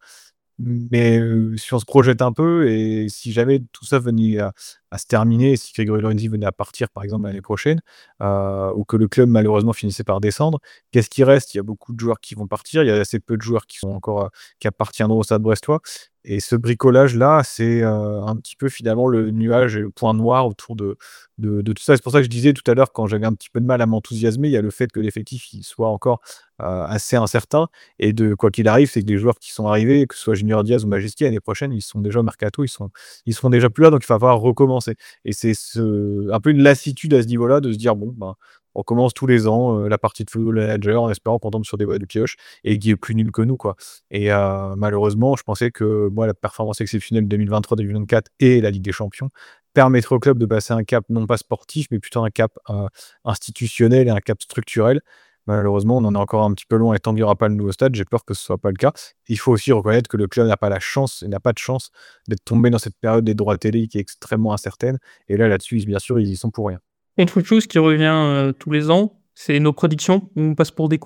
Mais euh, si on se projette un peu, et si jamais tout ça venait à, à se terminer, si Grégory Lorenzi venait à partir, par exemple, l'année prochaine, euh, ou que le club malheureusement finissait par descendre, qu'est-ce qui reste? Il y a beaucoup de joueurs qui vont partir, il y a assez peu de joueurs qui sont encore, euh, qui appartiendront au Stade brestois. Et ce bricolage-là, c'est euh, un petit peu finalement le nuage et le point noir autour de, de, de tout ça. C'est pour ça que je disais tout à l'heure, quand j'avais un petit peu de mal à m'enthousiasmer, il y a le fait que l'effectif il soit encore euh, assez incertain. Et de quoi qu'il arrive, c'est que les joueurs qui sont arrivés, que ce soit Junior Diaz ou Majewski, l'année prochaine, ils sont déjà au mercato, ils sont, ils seront déjà plus là, donc il va falloir recommencer. Et c'est ce, un peu une lassitude à ce niveau-là de se dire, bon, ben, on commence tous les ans euh, la partie de football manager en espérant qu'on tombe sur des boîtes de pioche et qui est plus nul que nous, quoi. Et euh, malheureusement, je pensais que moi, la performance exceptionnelle deux mille vingt-trois deux mille vingt-quatre et la Ligue des Champions permettraient au club de passer un cap non pas sportif, mais plutôt un cap euh, institutionnel et un cap structurel. Malheureusement, on en est encore un petit peu loin, et tant qu'il n'y aura pas le nouveau stade, j'ai peur que ce ne soit pas le cas. Il faut aussi reconnaître que le club n'a pas la chance, et n'a pas de chance d'être tombé dans cette période des droits télé qui est extrêmement incertaine. Et là, là-dessus, bien sûr, ils y sont pour rien. Autre chose qui revient euh, tous les ans, c'est nos prédictions. On passe pour des cons.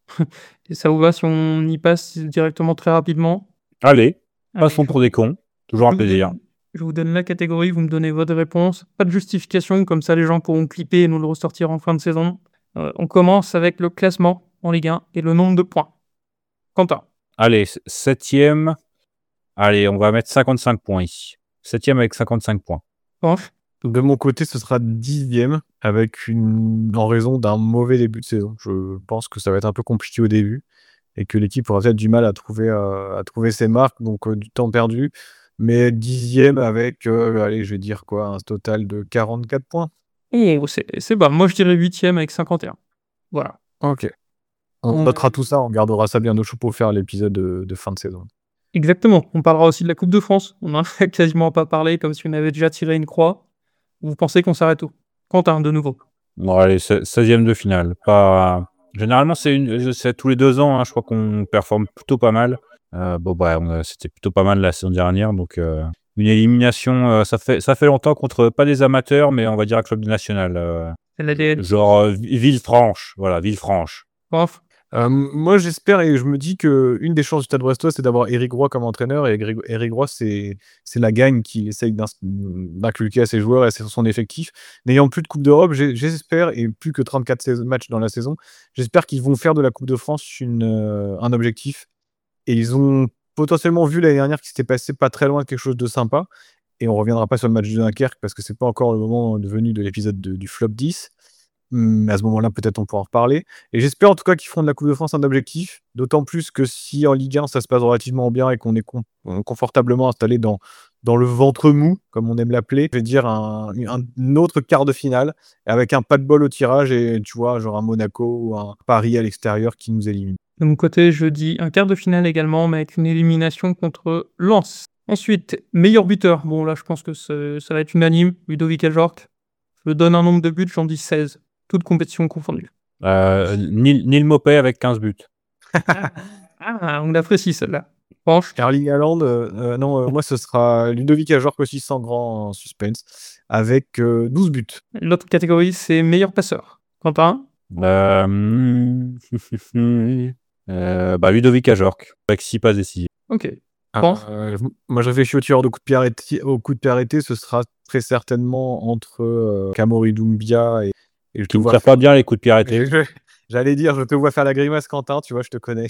Et ça vous va si on y passe directement très rapidement? Allez, Allez, passons je pour des cons. Toujours un vous plaisir. donne je vous donne la catégorie, vous me donnez votre réponse. Pas de justification, comme ça les gens pourront clipper et nous le ressortir en fin de saison. Heu, on commence avec le classement en Ligue un et le nombre de points. Quentin? Allez, s- septième. Allez, on va mettre cinquante-cinq points ici. Septième avec cinquante-cinq points. Panche? De mon côté, ce sera dixième avec une en raison d'un mauvais début de saison. Je pense que ça va être un peu compliqué au début et que l'équipe aura peut-être du mal à trouver, heu, à trouver ses marques, donc heu, du temps perdu. Mais dixième avec, heu, allez, je vais dire quoi? Un total de quarante-quatre points? Oh, c'est c'est bas. Moi, je dirais huitième avec cinquante et un. Voilà. OK. On On notera tout ça, on gardera ça bien au chaud pour faire l'épisode de de fin de saison. Exactement. On parlera aussi de la coupe de France. On n'en a quasiment pas parlé, comme si on avait déjà tiré une croix. Vous pensez qu'on s'arrête où? Quentin, de nouveau. Bon, allez, se- seizième de finale. Pas... Généralement, c'est une... c'est tous les deux ans. Hein, je crois qu'on performe plutôt pas mal. Euh, bon, bah, on a- c'était plutôt pas mal la saison dernière. Donc, euh, une élimination, euh, ça, fait... ça fait longtemps contre pas des amateurs, mais on va dire un club national. euh, C'est l'A D N. genre euh, Vi- Villefranche. Voilà, Villefranche. Prof? Euh, moi, j'espère et je me dis qu'une des chances du Stade Brestois, c'est d'avoir Éric Roy comme entraîneur. Et Éric Éric Roy, c'est c'est la gagne qu'il essaye d'ins- d'inculquer à ses joueurs et à son effectif. N'ayant plus de Coupe d'Europe, j'ai- j'espère, et plus que trente-quatre sais- matchs dans la saison, j'espère qu'ils vont faire de la Coupe de France une, euh, un objectif. Et ils ont potentiellement vu l'année dernière qu'il s'était passé pas très loin de quelque chose de sympa. Et on reviendra pas sur le match de Dunkerque parce que c'est pas encore le moment venu de l'épisode de- du flop dix. Hum, à ce moment-là, peut-être on pourra en reparler. Et j'espère en tout cas qu'ils feront de la Coupe de France un objectif. D'autant plus que si en Ligue un ça se passe relativement bien et qu'on est con- euh, confortablement installé dans, dans le ventre mou, comme on aime l'appeler, je vais dire un, un autre quart de finale avec un pas de bol au tirage et tu vois, genre un Monaco ou un Paris à l'extérieur qui nous élimine. De mon côté, je dis un quart de finale également, mais avec une élimination contre Lens. Ensuite, meilleur buteur. Bon, là, je pense que c'est- ça va être unanime. Ludovic Ajorc. Je donne un nombre de buts, j'en dis seize. Toutes compétitions confondues. Euh, Nil, Nil Mopé avec quinze buts. Ah, on l'apprécie celle-là. Franche. Erling Haaland, euh, euh, non, euh, moi ce sera Ludovic Ajorc aussi sans grand suspense, avec euh, douze buts. L'autre catégorie, c'est meilleur passeur. Quentin? Euh, euh, bah, Ludovic Ajorc avec six passes décisives. Ok. Pense. Euh, moi je réfléchis au tireur de coup de pied arrêté, au coup de pied arrêté, ce sera très certainement entre euh, Kamori Doumbia et, et je te Qui ne vois tire pas bien les coups de pied arrêtés. Je- J'allais dire, je te vois faire la grimace, Quentin, tu vois, je te connais.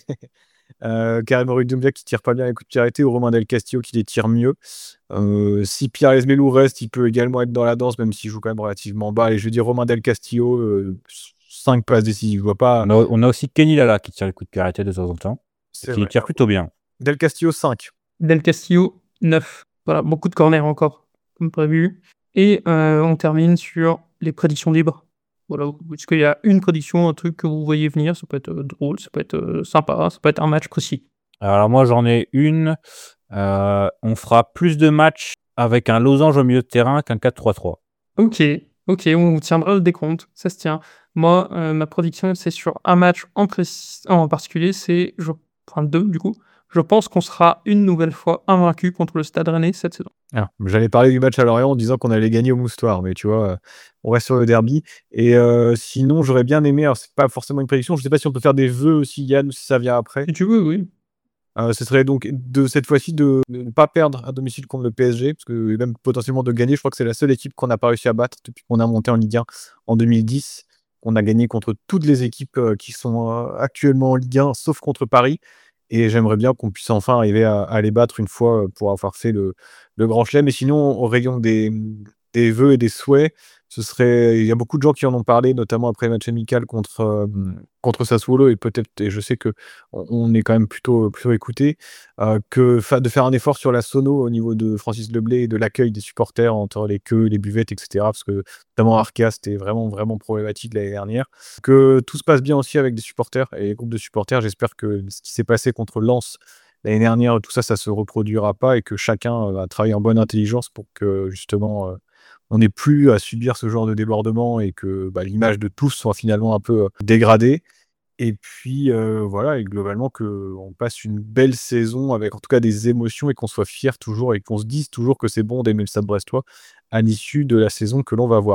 euh, Kamori Doumbia qui tire pas bien les coups de pied arrêtés, ou Romain Del Castillo qui les tire mieux. Euh, si Pierre Lesmelou reste, il peut également être dans la danse, même s'il joue quand même relativement bas. Et je veux dire, Romain Del Castillo, euh, cinq passes décisives. Je vois pas. On a, on a aussi Kenny Lala qui tire les coups de pied arrêtés de temps en temps. C'est Qui vrai. tire plutôt bien. Del Castillo, cinq. Del Castillo, neuf. Voilà, beaucoup de corners encore, comme prévu. Et euh, on termine sur les prédictions libres. Voilà, est-ce qu'il y a une prédiction, un truc que vous voyez venir? Ça peut être euh, drôle, ça peut être euh, sympa, ça peut être un match précis. Alors moi j'en ai une. Euh, on fera plus de matchs avec un losange au milieu de terrain qu'un quatre trois trois. Ok, ok, on tiendra le décompte, ça se tient. Moi, euh, ma prédiction, c'est sur un match en, précis- en particulier, c'est, je... enfin deux du coup. Je pense qu'on sera une nouvelle fois invaincu contre le Stade Rennais cette saison. Ah, j'allais parler du match à Lorient en disant qu'on allait gagner au Moustoir, mais tu vois, euh, on reste sur le derby. Et euh, sinon, j'aurais bien aimé, alors c'est pas forcément une prédiction, je sais pas si on peut faire des vœux aussi, Yann, ou si ça vient après. Si tu veux, oui. Euh, ce serait donc de cette fois-ci de de ne pas perdre à domicile contre le P S G, parce que et même potentiellement de gagner. Je crois que c'est la seule équipe qu'on n'a pas réussi à battre depuis qu'on a monté en Ligue un en deux mille dix. On a gagné contre toutes les équipes euh, qui sont euh, actuellement en Ligue un, sauf contre Paris. Et j'aimerais bien qu'on puisse enfin arriver à, à les battre une fois euh, pour avoir fait le, le grand chelem. Et sinon, au rayon des, des vœux et des souhaits, ce serait. Il y a beaucoup de gens qui en ont parlé, notamment après le match amical contre, euh, contre Sassuolo. Et peut-être, et je sais que on, on est quand même plutôt, plutôt écouté, euh, que fa- de faire un effort sur la sono au niveau de Francis Leblay et de l'accueil des supporters entre les queues, les buvettes, et cetera. Parce que notamment Arca, c'était vraiment, vraiment problématique l'année dernière. Que tout se passe bien aussi avec des supporters et les groupes de supporters. J'espère que ce qui s'est passé contre Lens l'année dernière, tout ça, ça se reproduira pas et que chacun euh, va travailler en bonne intelligence pour que justement euh, on n'ait plus à subir ce genre de débordement et que bah, l'image de tous soit finalement un peu euh, dégradée. Et puis euh, voilà, et globalement qu'on passe une belle saison avec en tout cas des émotions et qu'on soit fiers toujours et qu'on se dise toujours que c'est bon d'aimer le Stade Brestois à l'issue de la saison que l'on va voir.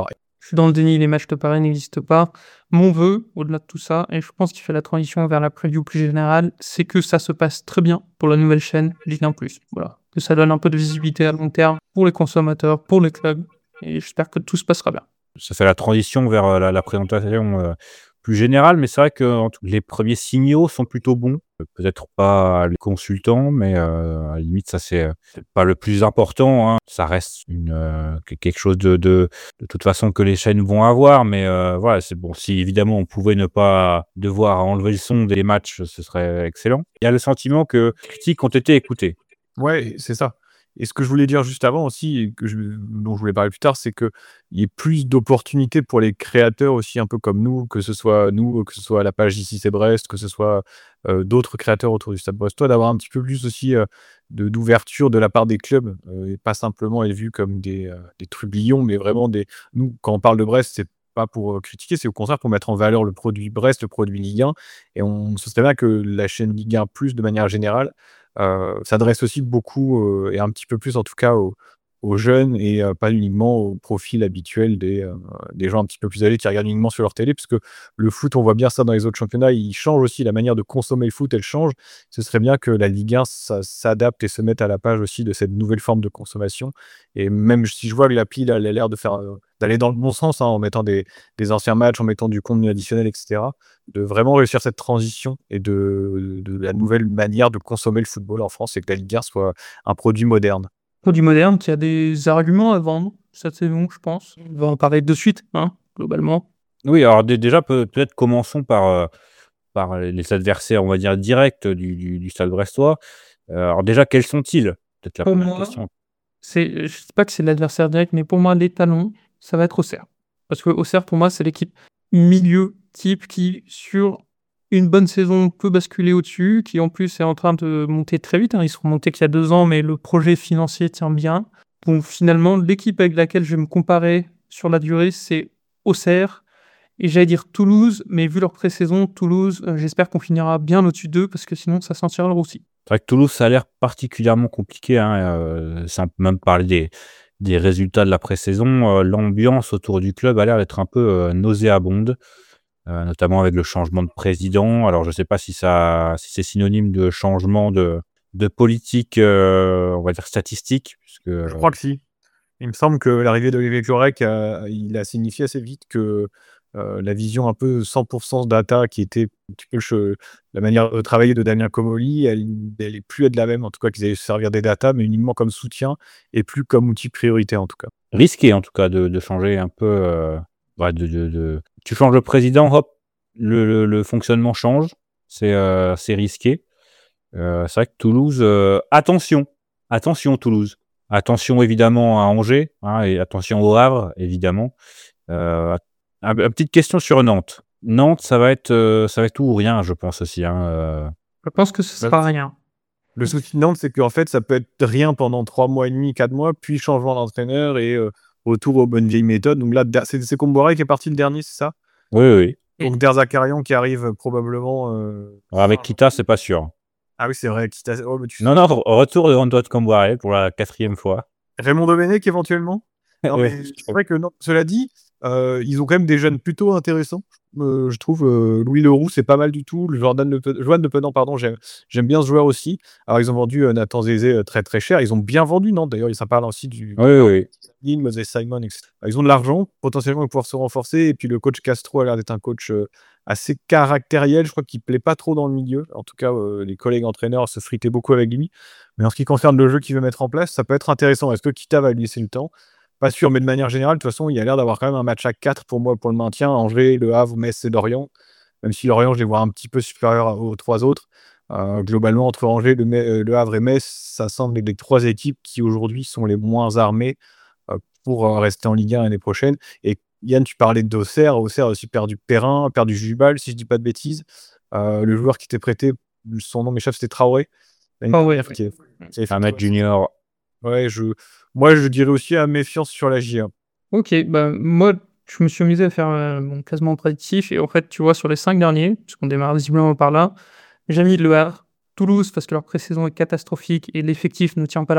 suis dans le déni, les matchs de Paris n'existent pas. Mon vœu, au-delà de tout ça, et je pense qu'il fait la transition vers la preview plus générale, c'est que ça se passe très bien pour la nouvelle chaîne Ligue un plus. Voilà. Que ça donne un peu de visibilité à long terme pour les consommateurs, pour les clubs, et j'espère que tout se passera bien. Ça fait la transition vers euh, la, la présentation euh, plus générale, mais c'est vrai que en tout- les premiers signaux sont plutôt bons. Euh, Peut-être pas les consultants, mais euh, à la limite, ça c'est euh, c'est pas le plus important, hein. Ça reste une, euh, que- quelque chose de, de de toute façon que les chaînes vont avoir, mais euh, voilà, c'est bon. Si évidemment on pouvait ne pas devoir enlever le son des matchs, ce serait excellent. Il y a le sentiment que les critiques ont été écoutées. Ouais, c'est ça. Et ce que je voulais dire juste avant aussi, et que je, dont je voulais parler plus tard, c'est qu'il y ait plus d'opportunités pour les créateurs aussi, un peu comme nous, que ce soit nous, que ce soit la page Ici c'est Brest, que ce soit euh, d'autres créateurs autour du Stade Brestois, d'avoir un petit peu plus aussi euh, de, d'ouverture de la part des clubs, euh, et pas simplement être vu comme des, euh, des trublions, mais vraiment des. Nous, quand on parle de Brest, c'est pas pour euh, critiquer, c'est au contraire pour mettre en valeur le produit Brest, le produit Ligue un. Et on ce serait bien que la chaîne Ligue un plus, de manière générale, euh, s'adresse aussi beaucoup, euh, et un petit peu plus en tout cas aux, aux jeunes et euh, pas uniquement au profil habituel des, euh, des gens un petit peu plus âgés qui regardent uniquement sur leur télé, parce que le foot, on voit bien ça dans les autres championnats, il change aussi, la manière de consommer le foot, elle change. Ce serait bien que la Ligue un ça- s'adapte et se mette à la page aussi de cette nouvelle forme de consommation. Et même si je vois que l'appli, là, elle a l'air de faire, euh, d'aller dans le bon sens, hein, en mettant des, des anciens matchs, en mettant du contenu additionnel, et cetera, de vraiment réussir cette transition et de, de la nouvelle manière de consommer le football en France, et que la Ligue un soit un produit moderne. Produit moderne qui a des arguments à vendre cette saison, je pense. On va en parler de suite, hein, globalement. Oui, alors dé- déjà peut- peut-être commençons par euh, par les adversaires, on va dire directs du, du, du Stade Brestois. Euh, alors déjà, quels sont-ils? Peut-être la Pour première moi, question. c'est, je sais pas que c'est l'adversaire direct, mais pour moi, l'étalon, ça va être Auxerre. Parce que Auxerre, pour moi, c'est l'équipe milieu type qui, sur une bonne saison, peut basculer au-dessus, qui en plus est en train de monter très vite, hein. Ils sont montés qu'il y a deux ans, mais le projet financier tient bien. Donc finalement, l'équipe avec laquelle je vais me comparer sur la durée, c'est Auxerre. Et j'allais dire Toulouse, mais vu leur pré-saison, Toulouse, euh, j'espère qu'on finira bien au-dessus d'eux, parce que sinon, ça sentira le roussi. C'est vrai que Toulouse, ça a l'air particulièrement compliqué, hein, euh, sans même parler des, des résultats de la pré-saison. Euh, l'ambiance autour du club a l'air d'être un peu euh, nauséabonde, euh, notamment avec le changement de président. Alors, je ne sais pas si, ça, si c'est synonyme de changement de, de politique, euh, on va dire statistique, puisque euh, Je crois que si. Il me semble que l'arrivée d'Olivier Jurek, a- il a signifié assez vite que euh, la vision un peu cent pour cent data, qui était un petit peu le che- la manière de travailler de Damien Comolli, elle n'est plus être la même, en tout cas qu'ils allaient se servir des data, mais uniquement comme soutien et plus comme outil prioritaire en tout cas. risqué en tout cas de, de changer un peu. euh, ouais, de, de- de- Tu changes le président, hop, le, le- le fonctionnement change. C'est euh, c'est risqué. Euh, c'est vrai que Toulouse, euh, attention, attention Toulouse. Attention évidemment à Angers, hein, et attention au Havre, évidemment. Euh, un- une petite question sur Nantes. Nantes, ça va être, euh, ça va être tout ou rien, je pense aussi, hein, euh. Je pense que ce sera rien. Le souci de Nantes, c'est qu'en fait, ça peut être rien pendant trois mois et demi, quatre mois, puis changement d'entraîneur et euh, retour aux bonnes vieilles méthodes. Donc là, Der- c'est c'est Comboiré qui est parti le dernier, c'est ça? Oui, oui, oui. Donc Der Zakarian qui arrive euh, probablement. euh, Alors, avec Kita, c'est pas sûr. Ah oui, c'est vrai. qui t'a- oh, mais tu- Non, non, re- retour de Antoine Camboire pour la quatrième fois. Raymond Domenech éventuellement. Non, Ouais. mais c'est vrai que non. Cela dit, euh, ils ont quand même des jeunes plutôt intéressants. Euh, je trouve euh, Louis Leroux, c'est pas mal du tout. Le Jordan de Pe- Joanne de Penant, pardon, j'aime j'aime bien ce joueur aussi. Alors, ils ont vendu euh, Nathan Zézé euh, très très cher. Ils ont bien vendu, non? D'ailleurs, ça parle aussi du Oui, oui, oui. Moses Simon, et cetera. Ils ont de l'argent, potentiellement ils vont pouvoir se renforcer. Et puis le coach Castro a l'air d'être un coach euh, assez caractériel. Je crois qu'il plaît pas trop dans le milieu. En tout cas, euh, les collègues entraîneurs se fritaient beaucoup avec lui. Mais en ce qui concerne le jeu qu'il veut mettre en place, ça peut être intéressant. Est-ce que Kita va lui laisser le temps? Pas sûr, mais de manière générale, de toute façon, il y a l'air d'avoir quand même un match à quatre pour moi pour le maintien. Angers, Le Havre, Metz et Lorient. Même si Lorient, je les vois un petit peu supérieurs aux trois autres. Euh, globalement, entre Angers, le, Me- euh, Le Havre et Metz, ça semble être les trois équipes qui aujourd'hui sont les moins armées euh, pour euh, rester en Ligue un l'année prochaine. Et Yann, tu parlais d'Auxerre. Auxerre a aussi perdu Perrin, perdu Jubal, si je dis pas de bêtises. Euh, le joueur qui était prêté, son nom m'échappe, c'était Traoré. L'année Traoré, dernière, qui est- qui avait fait Ahmed tout- Junior. Ouais, je... moi, je dirais aussi à méfiance sur la J un. Ok, bah, moi, je me suis amusé à faire euh, mon classement prédictif. Et en fait, tu vois, sur les cinq derniers, puisqu'on démarre visiblement par là, j'ai mis Le Havre, Toulouse, parce que leur pré-saison est catastrophique et l'effectif ne tient pas la route.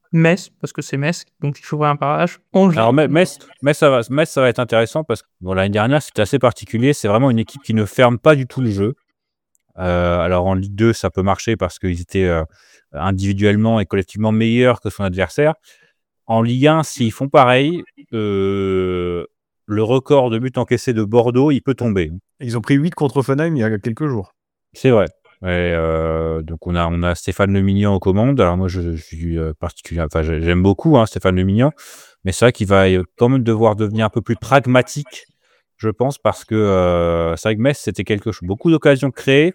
Metz, parce que c'est Metz, donc il jouerait un barrage. Angers. Alors Me- Metz, Metz, ça va, Metz, ça va être intéressant parce que bon, l'année dernière, c'était assez particulier. C'est vraiment une équipe qui ne ferme pas du tout le jeu. Euh, alors en Ligue deux, ça peut marcher parce qu'ils étaient euh, individuellement et collectivement meilleurs que son adversaire. En Ligue un, s'ils font pareil, euh, le record de buts encaissés de Bordeaux, il peut tomber. Ils ont pris huit contre Offenheim il y a quelques jours. C'est vrai. Et, euh, donc on a, on a Stéphane Le Mignan aux commandes. Alors moi, je, je suis euh, particulier, enfin j'ai- j'aime beaucoup hein, Stéphane Le Mignan, mais c'est vrai qu'il va euh, quand même devoir devenir un peu plus pragmatique, je pense, parce que euh, c'est vrai que Metz, c'était quelque chose, beaucoup d'occasions créées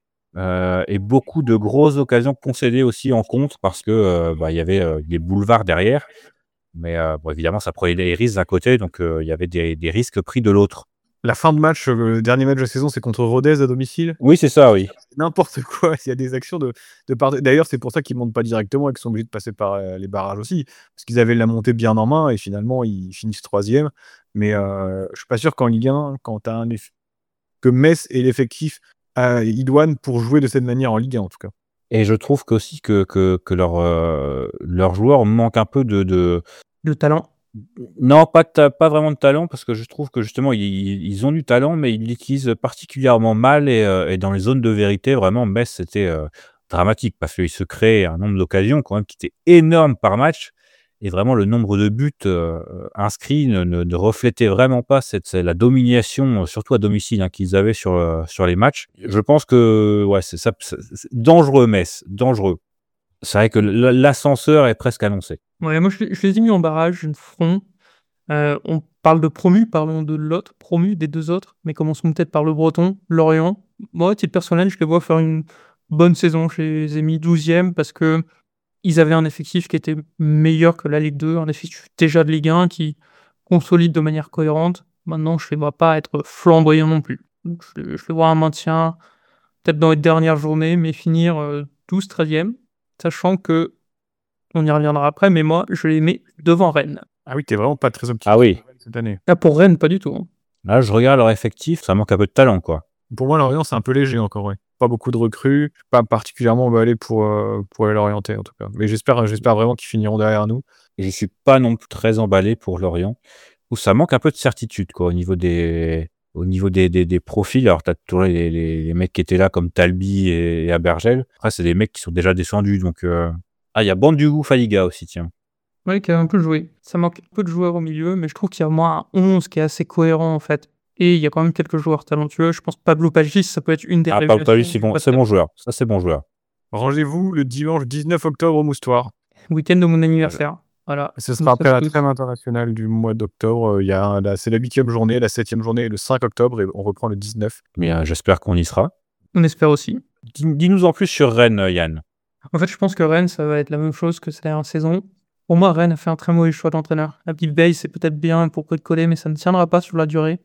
euh, et beaucoup de grosses occasions concédées aussi en contre parce que euh, bah, il y avait euh, des boulevards derrière, mais euh, bon, évidemment ça prenait des risques d'un côté, donc euh, il y avait des, des risques pris de l'autre. La fin de match, euh, le dernier match de la saison, c'est contre Rodez à domicile. Oui, c'est ça, oui. C'est n'importe quoi. Il y a des actions de, de part. D'ailleurs, c'est pour ça qu'ils montent pas directement et qu'ils sont obligés de passer par euh, les barrages aussi. Parce qu'ils avaient la montée bien en main et finalement, ils finissent troisième. Mais euh, je suis pas sûr qu'en Ligue un, quand tu as un eff- que Metz ait l'effectif à idoine pour jouer de cette manière en Ligue un, en tout cas. Et je trouve qu'aussi que, que, que leurs euh, leurs joueurs manquent un peu de, de... De talent. Non, pas, de ta- pas vraiment de talent, parce que je trouve que justement, ils, ils ont du talent, mais ils l'utilisent particulièrement mal. Et, euh, et dans les zones de vérité, vraiment, Metz, c'était euh, dramatique, parce qu'il se crée un nombre d'occasions quand même qui était énorme par match. Et vraiment, le nombre de buts euh, inscrits ne, ne, ne reflétait vraiment pas cette, cette- la domination, euh, surtout à domicile, hein, qu'ils avaient sur, euh, sur les matchs. Je pense que ouais, c'est ça, c'est c'est dangereux, Metz, dangereux. C'est vrai que l- l'ascenseur est presque annoncé. Ouais, moi, je, je les ai mis en barrage, je ne front. Euh, on parle de promu, parlons de l'autre, promu, des deux autres, mais commençons peut-être par le Breton, Lorient. Moi, à titre personnel, je les vois faire une bonne saison. Je les ai mis douzième parce que ils avaient un effectif qui était meilleur que la Ligue deux, un effectif déjà de Ligue un qui consolide de manière cohérente. Maintenant, je les vois pas être flamboyants non plus. Donc, je, les- je les vois un maintien, peut-être dans les dernières journées, mais finir euh, douze treizième, sachant que, on y reviendra après, mais moi, je les mets devant Rennes. Ah oui, t'es vraiment pas très optimiste Ah oui. cette année. Là, pour Rennes, pas du tout. hein. Là, je regarde leur effectif, ça manque un peu de talent, quoi. Pour moi, Lorient, c'est un peu léger encore, ouais. Pas beaucoup de recrues, je suis pas particulièrement emballé pour, euh, pour aller l'orienter, en tout cas. Mais j'espère, j'espère vraiment qu'ils finiront derrière nous. Et je suis pas non plus très emballé pour Lorient, où ça manque un peu de certitude, quoi, au niveau des, au niveau des, des, des profils. Alors, t'as toujours les, les, les mecs qui étaient là, comme Talbi et, et Abergel. Après, c'est des mecs qui sont déjà descendus, donc... euh, Ah, il y a Bandugou Faliga aussi, tiens. Ouais, qui a un peu joué. Ça manque un peu de joueurs au milieu, mais je trouve qu'il y a au moins un onze qui est assez cohérent, en fait. Et il y a quand même quelques joueurs talentueux. Je pense que Pablo Pagis, ça peut être une des Ah, révélations. Pablo Pagis, c'est du bon, podcast. c'est bon joueur. Ça, c'est bon joueur. Rangez-vous le dimanche dix-neuf octobre au Moustoir. Week-end de mon anniversaire. Voilà. Ce Comme sera après ça, la tous. trêve internationale du mois d'octobre. Euh, il y a un- la- C'est la huitième journée, la septième journée est le cinq octobre et on reprend le dix-neuf. Mais euh, j'espère qu'on y sera. On espère aussi. Dis- Dis-nous en plus sur Rennes, euh, Yann. En fait, je pense que Rennes, ça va être la même chose que cette dernière saison. Pour moi, Rennes a fait un très mauvais choix d'entraîneur. Abdil Bey, c'est peut-être bien pour coller, mais ça ne tiendra pas sur la durée.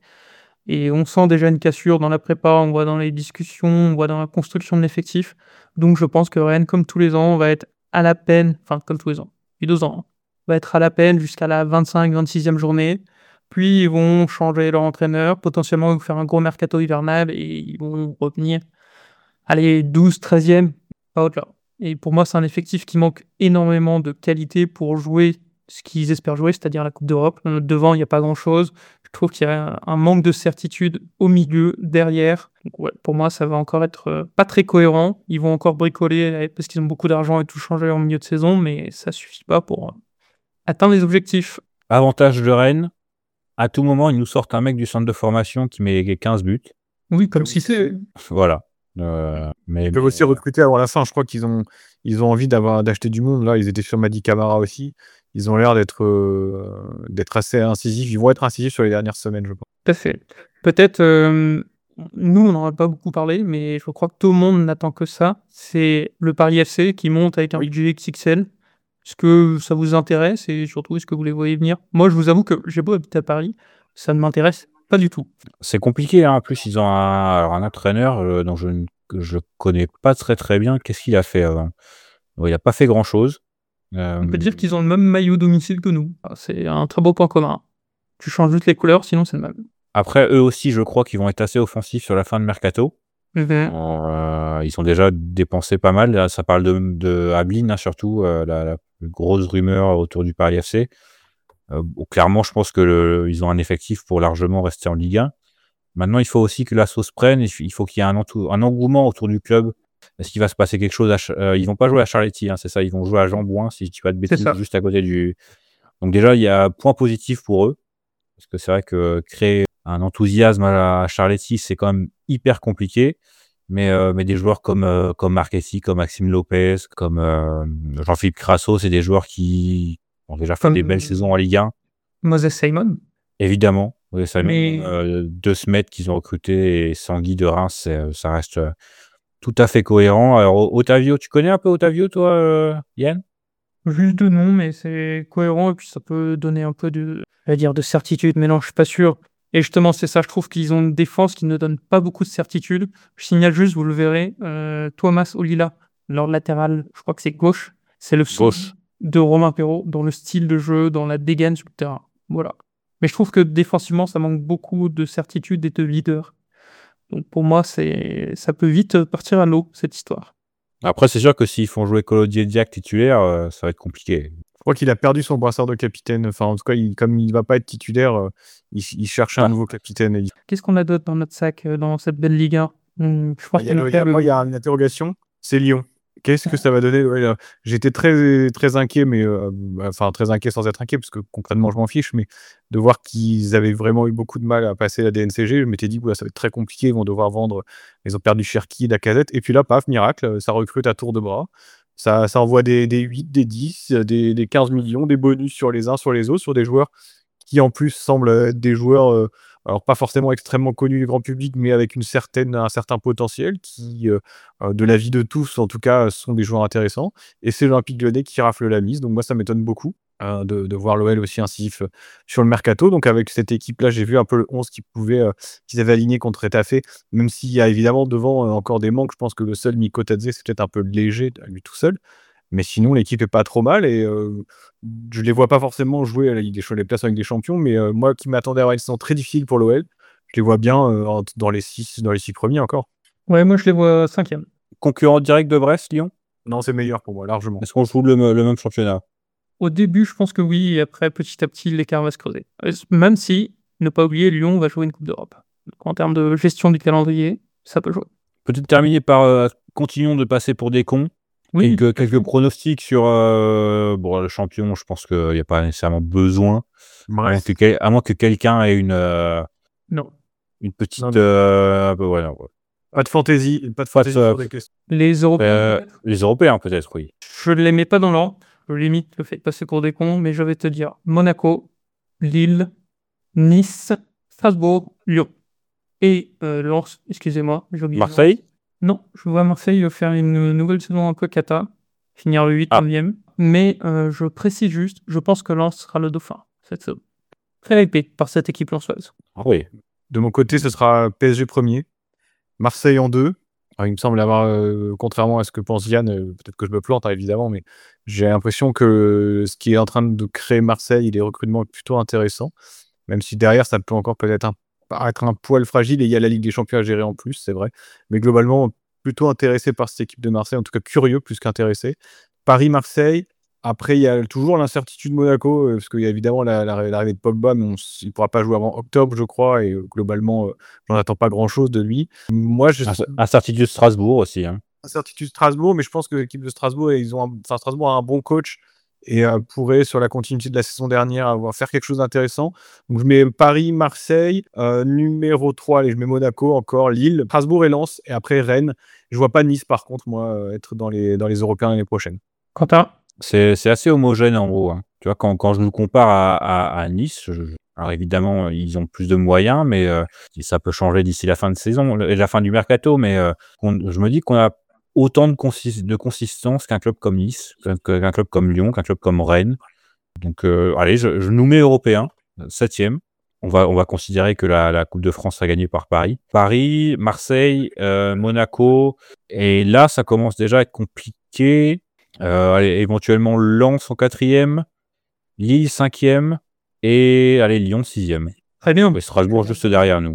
Et on sent déjà une cassure dans la prépa, on voit dans les discussions, on voit dans la construction de l'effectif. Donc je pense que Rennes, comme tous les ans, va être à la peine, enfin comme tous les ans, depuis deux ans, hein, va être à la peine jusqu'à la vingt-cinq vingt-sixième journée. Puis ils vont changer leur entraîneur, potentiellement ils vont faire un gros mercato hivernal et ils vont revenir, allez, douze treizième, pas au-delà. Et pour moi, c'est un effectif qui manque énormément de qualité pour jouer ce qu'ils espèrent jouer, c'est-à-dire la Coupe d'Europe. Euh, Devant, il n'y a pas grand-chose. Je trouve qu'il y a un manque de certitude au milieu, derrière. Donc, ouais, pour moi, ça va encore être euh, pas très cohérent. Ils vont encore bricoler euh, parce qu'ils ont beaucoup d'argent et tout changer en milieu de saison, mais ça suffit pas pour euh, atteindre les objectifs. Avantage de Rennes, à tout moment, ils nous sortent un mec du centre de formation qui met quinze buts. Oui, comme si c'est... Voilà. Euh, mais, Ils peuvent mais, aussi recruter avant la fin. Je crois qu'ils ont, ils ont envie d'avoir, d'acheter du monde. Là, ils étaient sur Madi Camara aussi. Ils ont l'air d'être, euh, d'être assez incisifs. Ils vont être incisifs sur les dernières semaines, je pense. Tout à fait. Peut-être, euh, nous, on n'en a pas beaucoup parlé, mais je crois que tout le monde n'attend que ça. C'est le Paris F C qui monte avec un budget X X L. Est-ce que ça vous intéresse et surtout, est-ce que vous les voyez venir? Moi, je vous avoue que j'ai beau habiter à Paris, ça ne m'intéresse pas du tout. c'est compliqué, hein. En plus, ils ont un, alors, un entraîneur euh, dont je ne que je connais pas très très bien. Qu'est-ce qu'il a fait avant? Bon, il n'a pas fait grand-chose. Euh, On peut dire qu'ils ont le même maillot domicile que nous. Ah, c'est un très beau point commun. Tu changes juste les couleurs, sinon c'est le même. Après, eux aussi, je crois qu'ils vont être assez offensifs sur la fin de mercato. Mhm. Euh, ils ont déjà dépensé pas mal. Là, ça parle de, de Ablin, hein, surtout, euh, la, la plus grosse rumeur autour du Paris F C. Euh, bon, clairement, je pense que le- ils ont un effectif pour largement rester en Ligue un. Maintenant, il faut aussi que la sauce prenne. Il f- il faut qu'il y ait un, entou- un engouement autour du club. Est-ce qu'il va se passer quelque chose à Ch- euh, Ils vont pas jouer à Charletti, hein, c'est ça. Ils vont jouer à Jambouin, si je dis pas de C'est bêtises, ça. juste à côté du. Donc déjà, il y a point positif pour eux. Parce que c'est vrai que créer un enthousiasme à Charletti, c'est quand même hyper compliqué. Mais, euh, mais des joueurs comme, euh, comme Marchetti, comme Maxime Lopez, comme euh, Jean-Philippe Crasso, c'est des joueurs qui ont déjà fait Comme des belles saisons en Ligue un. Moses Simon. Évidemment. Oui, ça Mais- euh, deux Smet qu'ils ont recruté et Sanguy de Reims, c'est- ça reste euh, tout à fait cohérent. Alors, O- Otavio, tu connais un peu Otavio, toi, euh, Yann? Juste de nom, mais c'est cohérent et puis ça peut donner un peu de, je vais dire, de certitude, mais non, je suis pas sûr. Et justement, c'est ça, je trouve qu'ils ont une défense qui ne donne pas beaucoup de certitude. Je signale juste, vous le verrez, euh, Thomas Olila, leur latéral, je crois que c'est gauche, c'est le son Gauche. de Romain Perrault dans le style de jeu, dans la dégaine sur le terrain. Voilà. Mais je trouve que défensivement, ça manque beaucoup de certitude et de leader. Donc pour moi, c'est, ça peut vite partir à l'eau, cette histoire. Après, c'est sûr que s'ils font jouer Colodier Diac titulaire, euh, ça va être compliqué. Je crois qu'il a perdu son brassard de capitaine. Enfin, en tout cas, il- comme il va pas être titulaire, euh, il, il cherche un Ah. nouveau capitaine. Et il- Qu'est-ce qu'on a d'autre dans notre sac, euh, dans cette belle Ligue un? Hum, Je pense Il y a, qu'on a le- il y fait a- le- moi, il y a une interrogation, c'est Lyon. Qu'est-ce que ça va donner? Ouais, là, j'étais très, très inquiet, mais euh, enfin très inquiet sans être inquiet, parce que concrètement, je m'en fiche, mais de voir qu'ils avaient vraiment eu beaucoup de mal à passer la D N C G, je m'étais dit, ouais, ça va être très compliqué, ils vont devoir vendre. Ils ont perdu Cherki, Lacazette, et puis là, paf, miracle, ça recrute à tour de bras. Ça, ça envoie des, des huit, des dix, des, des quinze millions, des bonus sur les uns, sur les autres, sur des joueurs qui en plus semblent être des joueurs, euh, alors pas forcément extrêmement connus du grand public, mais avec une certaine, un certain potentiel, qui, euh, euh, de l'avis de tous, en tout cas, sont des joueurs intéressants. Et c'est l'Olympique Lyonnais qui rafle la mise, donc moi ça m'étonne beaucoup euh, de, de voir l'O L aussi incisif euh, sur le mercato. Donc avec cette équipe-là, j'ai vu un peu le onze qu'ils pouvaient, euh, qu'ils avaient aligné contre Retafe, même s'il y a évidemment devant euh, encore des manques. Je pense que le seul Mikotadze, c'est peut-être un peu léger à lui tout seul. Mais sinon, l'équipe est pas trop mal et euh, je les vois pas forcément jouer à la Ligue des Champions, les places avec des champions. Mais euh, moi qui m'attendais à avoir une saison très difficile pour l'O L, je les vois bien euh, en- dans les six, dans les six premiers encore. Ouais, moi je les vois cinquième. Concurrent direct de Brest, Lyon? Non, c'est meilleur pour moi, largement. Est-ce qu'on joue le, me- le même championnat? Au début, je pense que oui, et après, petit à petit, l'écart va se creuser. Euh, Même si, ne pas oublier, Lyon va jouer une Coupe d'Europe. Donc, en termes de gestion du calendrier, ça peut jouer. Peut-être terminer par euh, continuons de passer pour des cons. Oui, Quelques, quelques pronostics sur euh, bon, le champion, je pense qu'il n'y a pas nécessairement besoin. À moins que, quel- à moins que quelqu'un ait une, euh, non. une petite. Non, non. euh, un peu, ouais, ouais. Pas de fantaisie, pas de Pas fantaisie de- sur des questions. Les Européens, Euh, peut-être. les Européens, peut-être, oui. Je ne les mets pas dans l'ordre. Je limite le fait de passer pour des cons, mais je vais te dire Monaco, Lille, Nice, Strasbourg, Lyon. Et euh, Lens, excusez-moi. j'ai oublié Marseille? Lens. Non, je vois Marseille faire une nouvelle saison un peu cata, finir le huit, Ah. neuvième. Mais euh, je précise juste, je pense que Lens sera le dauphin cette saison. Très hypé par cette équipe lensoise. Ah oui. De mon côté, ce sera P S G premier, Marseille en deux. Alors, il me semble avoir, euh, contrairement à ce que pense Yann, euh, peut-être que je me plante hein, évidemment, mais j'ai l'impression que ce qui est en train de créer Marseille et les recrutements est plutôt intéressant, même si derrière ça peut encore peut-être un, paraître un poil fragile et il y a la Ligue des Champions à gérer en plus, c'est vrai. Mais globalement, plutôt intéressé par cette équipe de Marseille, en tout cas curieux plus qu'intéressé. Paris-Marseille. Après, il y a toujours l'incertitude Monaco, euh, parce qu'il y a évidemment la- la- l'arrivée de Pogba, mais on s- il ne pourra pas jouer avant octobre, je crois, et euh, globalement, euh, j'en attends pas grand-chose de lui. Moi, je Incer- Incertitude Strasbourg aussi. Hein. incertitude Strasbourg, mais je pense que l'équipe de Strasbourg, ils ont un- enfin, Strasbourg a un bon coach et euh, pourrait, sur la continuité de la saison dernière, avoir, faire quelque chose d'intéressant. Donc, je mets Paris, Marseille, euh, numéro trois, allez, je mets Monaco encore, Lille, Strasbourg et Lens, et après Rennes. Je vois pas Nice, par contre, moi, euh, être dans les, dans les Européens l'année prochaine. Quentin, C'est c'est assez homogène en gros. Hein. Tu vois, quand, quand je nous compare à, à, à Nice, je- je- alors évidemment, ils ont plus de moyens, mais euh, ça peut changer d'ici la fin de saison, le- la fin du mercato. Mais euh, on- je me dis qu'on a autant de, consis- de consistance qu'un club comme Nice, qu'un qu'un club comme Lyon, qu'un club comme Rennes. Donc, euh, allez, je, je nous mets européens, septième. On va, on va considérer que la, la Coupe de France sera gagnée par Paris. Paris, Marseille, euh, Monaco. Et là, ça commence déjà à être compliqué. Euh, allez, éventuellement Lens en quatrième, Lille cinquième et allez, Lyon sixième. très bien. Et Strasbourg juste derrière nous.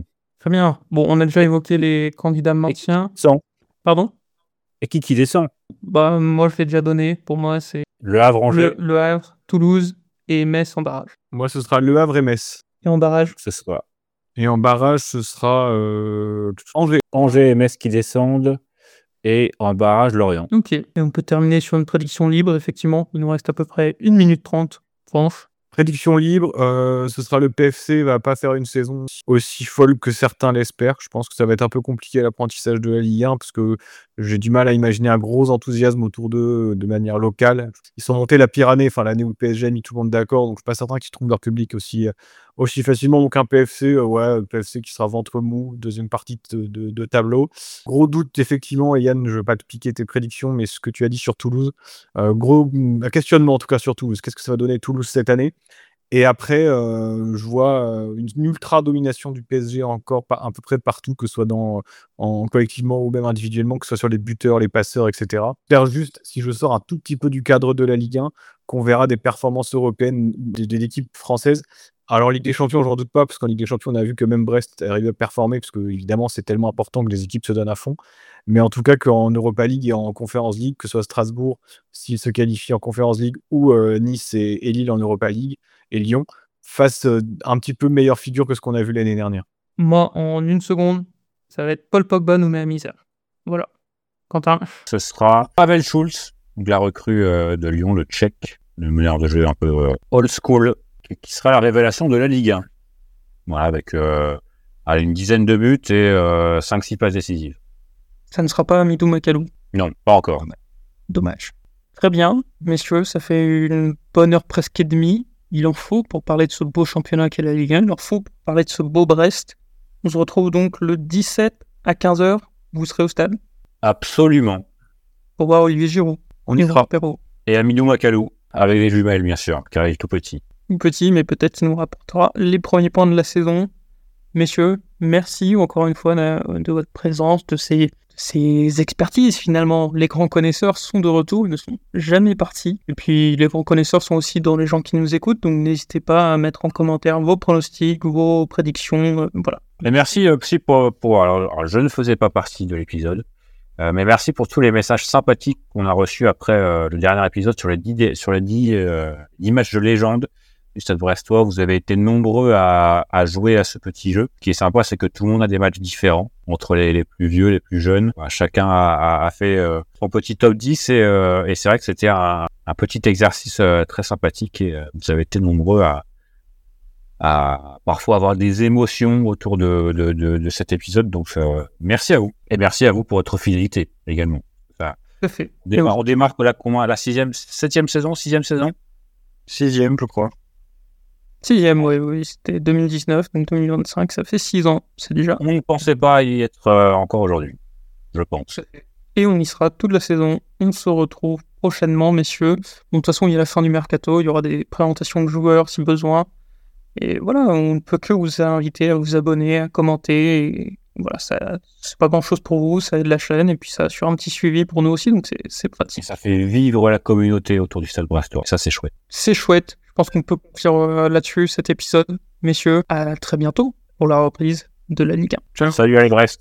Très bien. Bon, on a déjà évoqué les candidats maintien. Sans. Pardon? Et qui qui descend? Bah, moi, je l'ai déjà donné. Pour moi, c'est Le Havre, Angers. le, le Havre, Toulouse et Metz en barrage. Moi, ce sera Le Havre et Metz. Et en barrage, Ce sera Et en barrage, ce sera euh, Angers. Angers et Metz qui descendent. Et en barrage, Lorient. ok. Et on peut terminer sur une prédiction libre, effectivement. Il nous reste à peu près une minute trente. Franche. Prédiction libre, euh, ce sera le P F C va pas faire une saison aussi folle que certains l'espèrent. Je pense que ça va être un peu compliqué l'apprentissage de la Ligue un parce que j'ai du mal à imaginer un gros enthousiasme autour d'eux de manière locale. Ils sont montés la pire année, enfin l'année où le P S G a mis tout le monde d'accord, donc je suis pas certain qu'ils trouvent leur public aussi, euh, aussi facilement. Donc un P F C, euh, ouais, P F C qui sera ventre mou, deuxième partie de, de, de tableau. Gros doute effectivement, et Yann, je veux pas te piquer tes prédictions, mais ce que tu as dit sur Toulouse, euh, gros un questionnement en tout cas sur Toulouse. Qu'est-ce que ça va donner Toulouse cette année? Et après, euh, je vois euh, une ultra domination du P S G encore pas, à peu près partout, que ce soit dans, en collectivement ou même individuellement, que ce soit sur les buteurs, les passeurs, et cetera. J'espère juste, si je sors un tout petit peu du cadre de la Ligue un, qu'on verra des performances européennes de, de l'équipe française. Alors, Ligue des Champions, j'en doute pas, parce qu'en Ligue des Champions, on a vu que même Brest arrivait à performer, parce que évidemment, c'est tellement important que les équipes se donnent à fond. Mais en tout cas, qu'en Europa League et en Conference League, que ce soit Strasbourg, s'ils se qualifient en Conference League, ou euh, Nice et, et Lille en Europa League, et Lyon, fassent euh, un petit peu meilleure figure que ce qu'on a vu l'année dernière. Moi, en une seconde, ça va être Paul Pogba nous met à misère. Voilà. Quentin? Ce sera Pavel Schulz, donc la recrue euh, de Lyon, le Tchèque, le meneur de jeu un peu euh, old school, qui, qui sera la révélation de la Ligue un. Voilà, avec euh, allez, une dizaine de buts et euh, cinq six passes décisives. Ça ne sera pas Midou Makalou. Non, pas encore. Dommage. Très bien, messieurs, ça fait une bonne heure presque et demie. Il en faut pour parler de ce beau championnat qu'est la Ligue un. Il en faut pour parler de ce beau Brest. On se retrouve donc le dix-sept à quinze heures. Vous serez au stade Absolument. pour voir Olivier Giroud. On y Et sera. Perrault. Et Amidou Makalou, avec les jumelles, bien sûr, car il est tout petit. Petit, mais peut-être qu'il nous rapportera les premiers points de la saison. Messieurs, merci encore une fois de, de votre présence, de ces, de ces expertises finalement. Les grands connaisseurs sont de retour, ils ne sont jamais partis. Et puis les grands connaisseurs sont aussi dans les gens qui nous écoutent, donc n'hésitez pas à mettre en commentaire vos pronostics, vos prédictions, euh, voilà. Mais merci euh, aussi pour... pour alors, alors, je ne faisais pas partie de l'épisode, euh, mais merci pour tous les messages sympathiques qu'on a reçus après euh, le dernier épisode sur les dix, dé- sur les dix, euh, dix matchs de légende du Stade Brestois. Vous avez été nombreux à, à jouer à ce petit jeu. Ce qui est sympa, c'est que tout le monde a des matchs différents entre les, les plus vieux, les plus jeunes. Voilà, chacun a, a, a fait euh, son petit top dix et, euh, et c'est vrai que c'était un, un petit exercice euh, très sympathique et euh, vous avez été nombreux à, à parfois avoir des émotions autour de, de, de, de cet épisode. Donc euh, merci à vous et merci à vous pour votre fidélité également. Enfin, Tout à fait. on démarre, on démarre la, comment, la sixième, septième saison, sixième saison, sixième, je crois. Sixième, oui, oui, c'était deux mille dix-neuf, donc deux mille vingt-cinq, ça fait six ans, c'est déjà. On ne pensait pas y être euh, encore aujourd'hui, je pense. Et on y sera toute la saison. On se retrouve prochainement, messieurs. Bon, de toute façon, il y a la fin du mercato, il y aura des présentations de joueurs si besoin. Et voilà, on ne peut que vous inviter à vous abonner, à commenter. Et voilà, ça, c'est pas grand-chose pour vous, ça aide la chaîne et puis ça assure un petit suivi pour nous aussi, donc c'est, c'est Et pratique. ça fait vivre la communauté autour du Stade Brestois. Ça, c'est chouette. C'est chouette. Je pense qu'on peut conclure euh, là-dessus cet épisode. Messieurs, à très bientôt pour la reprise de la Ligue un. Ciao. Salut à Brest.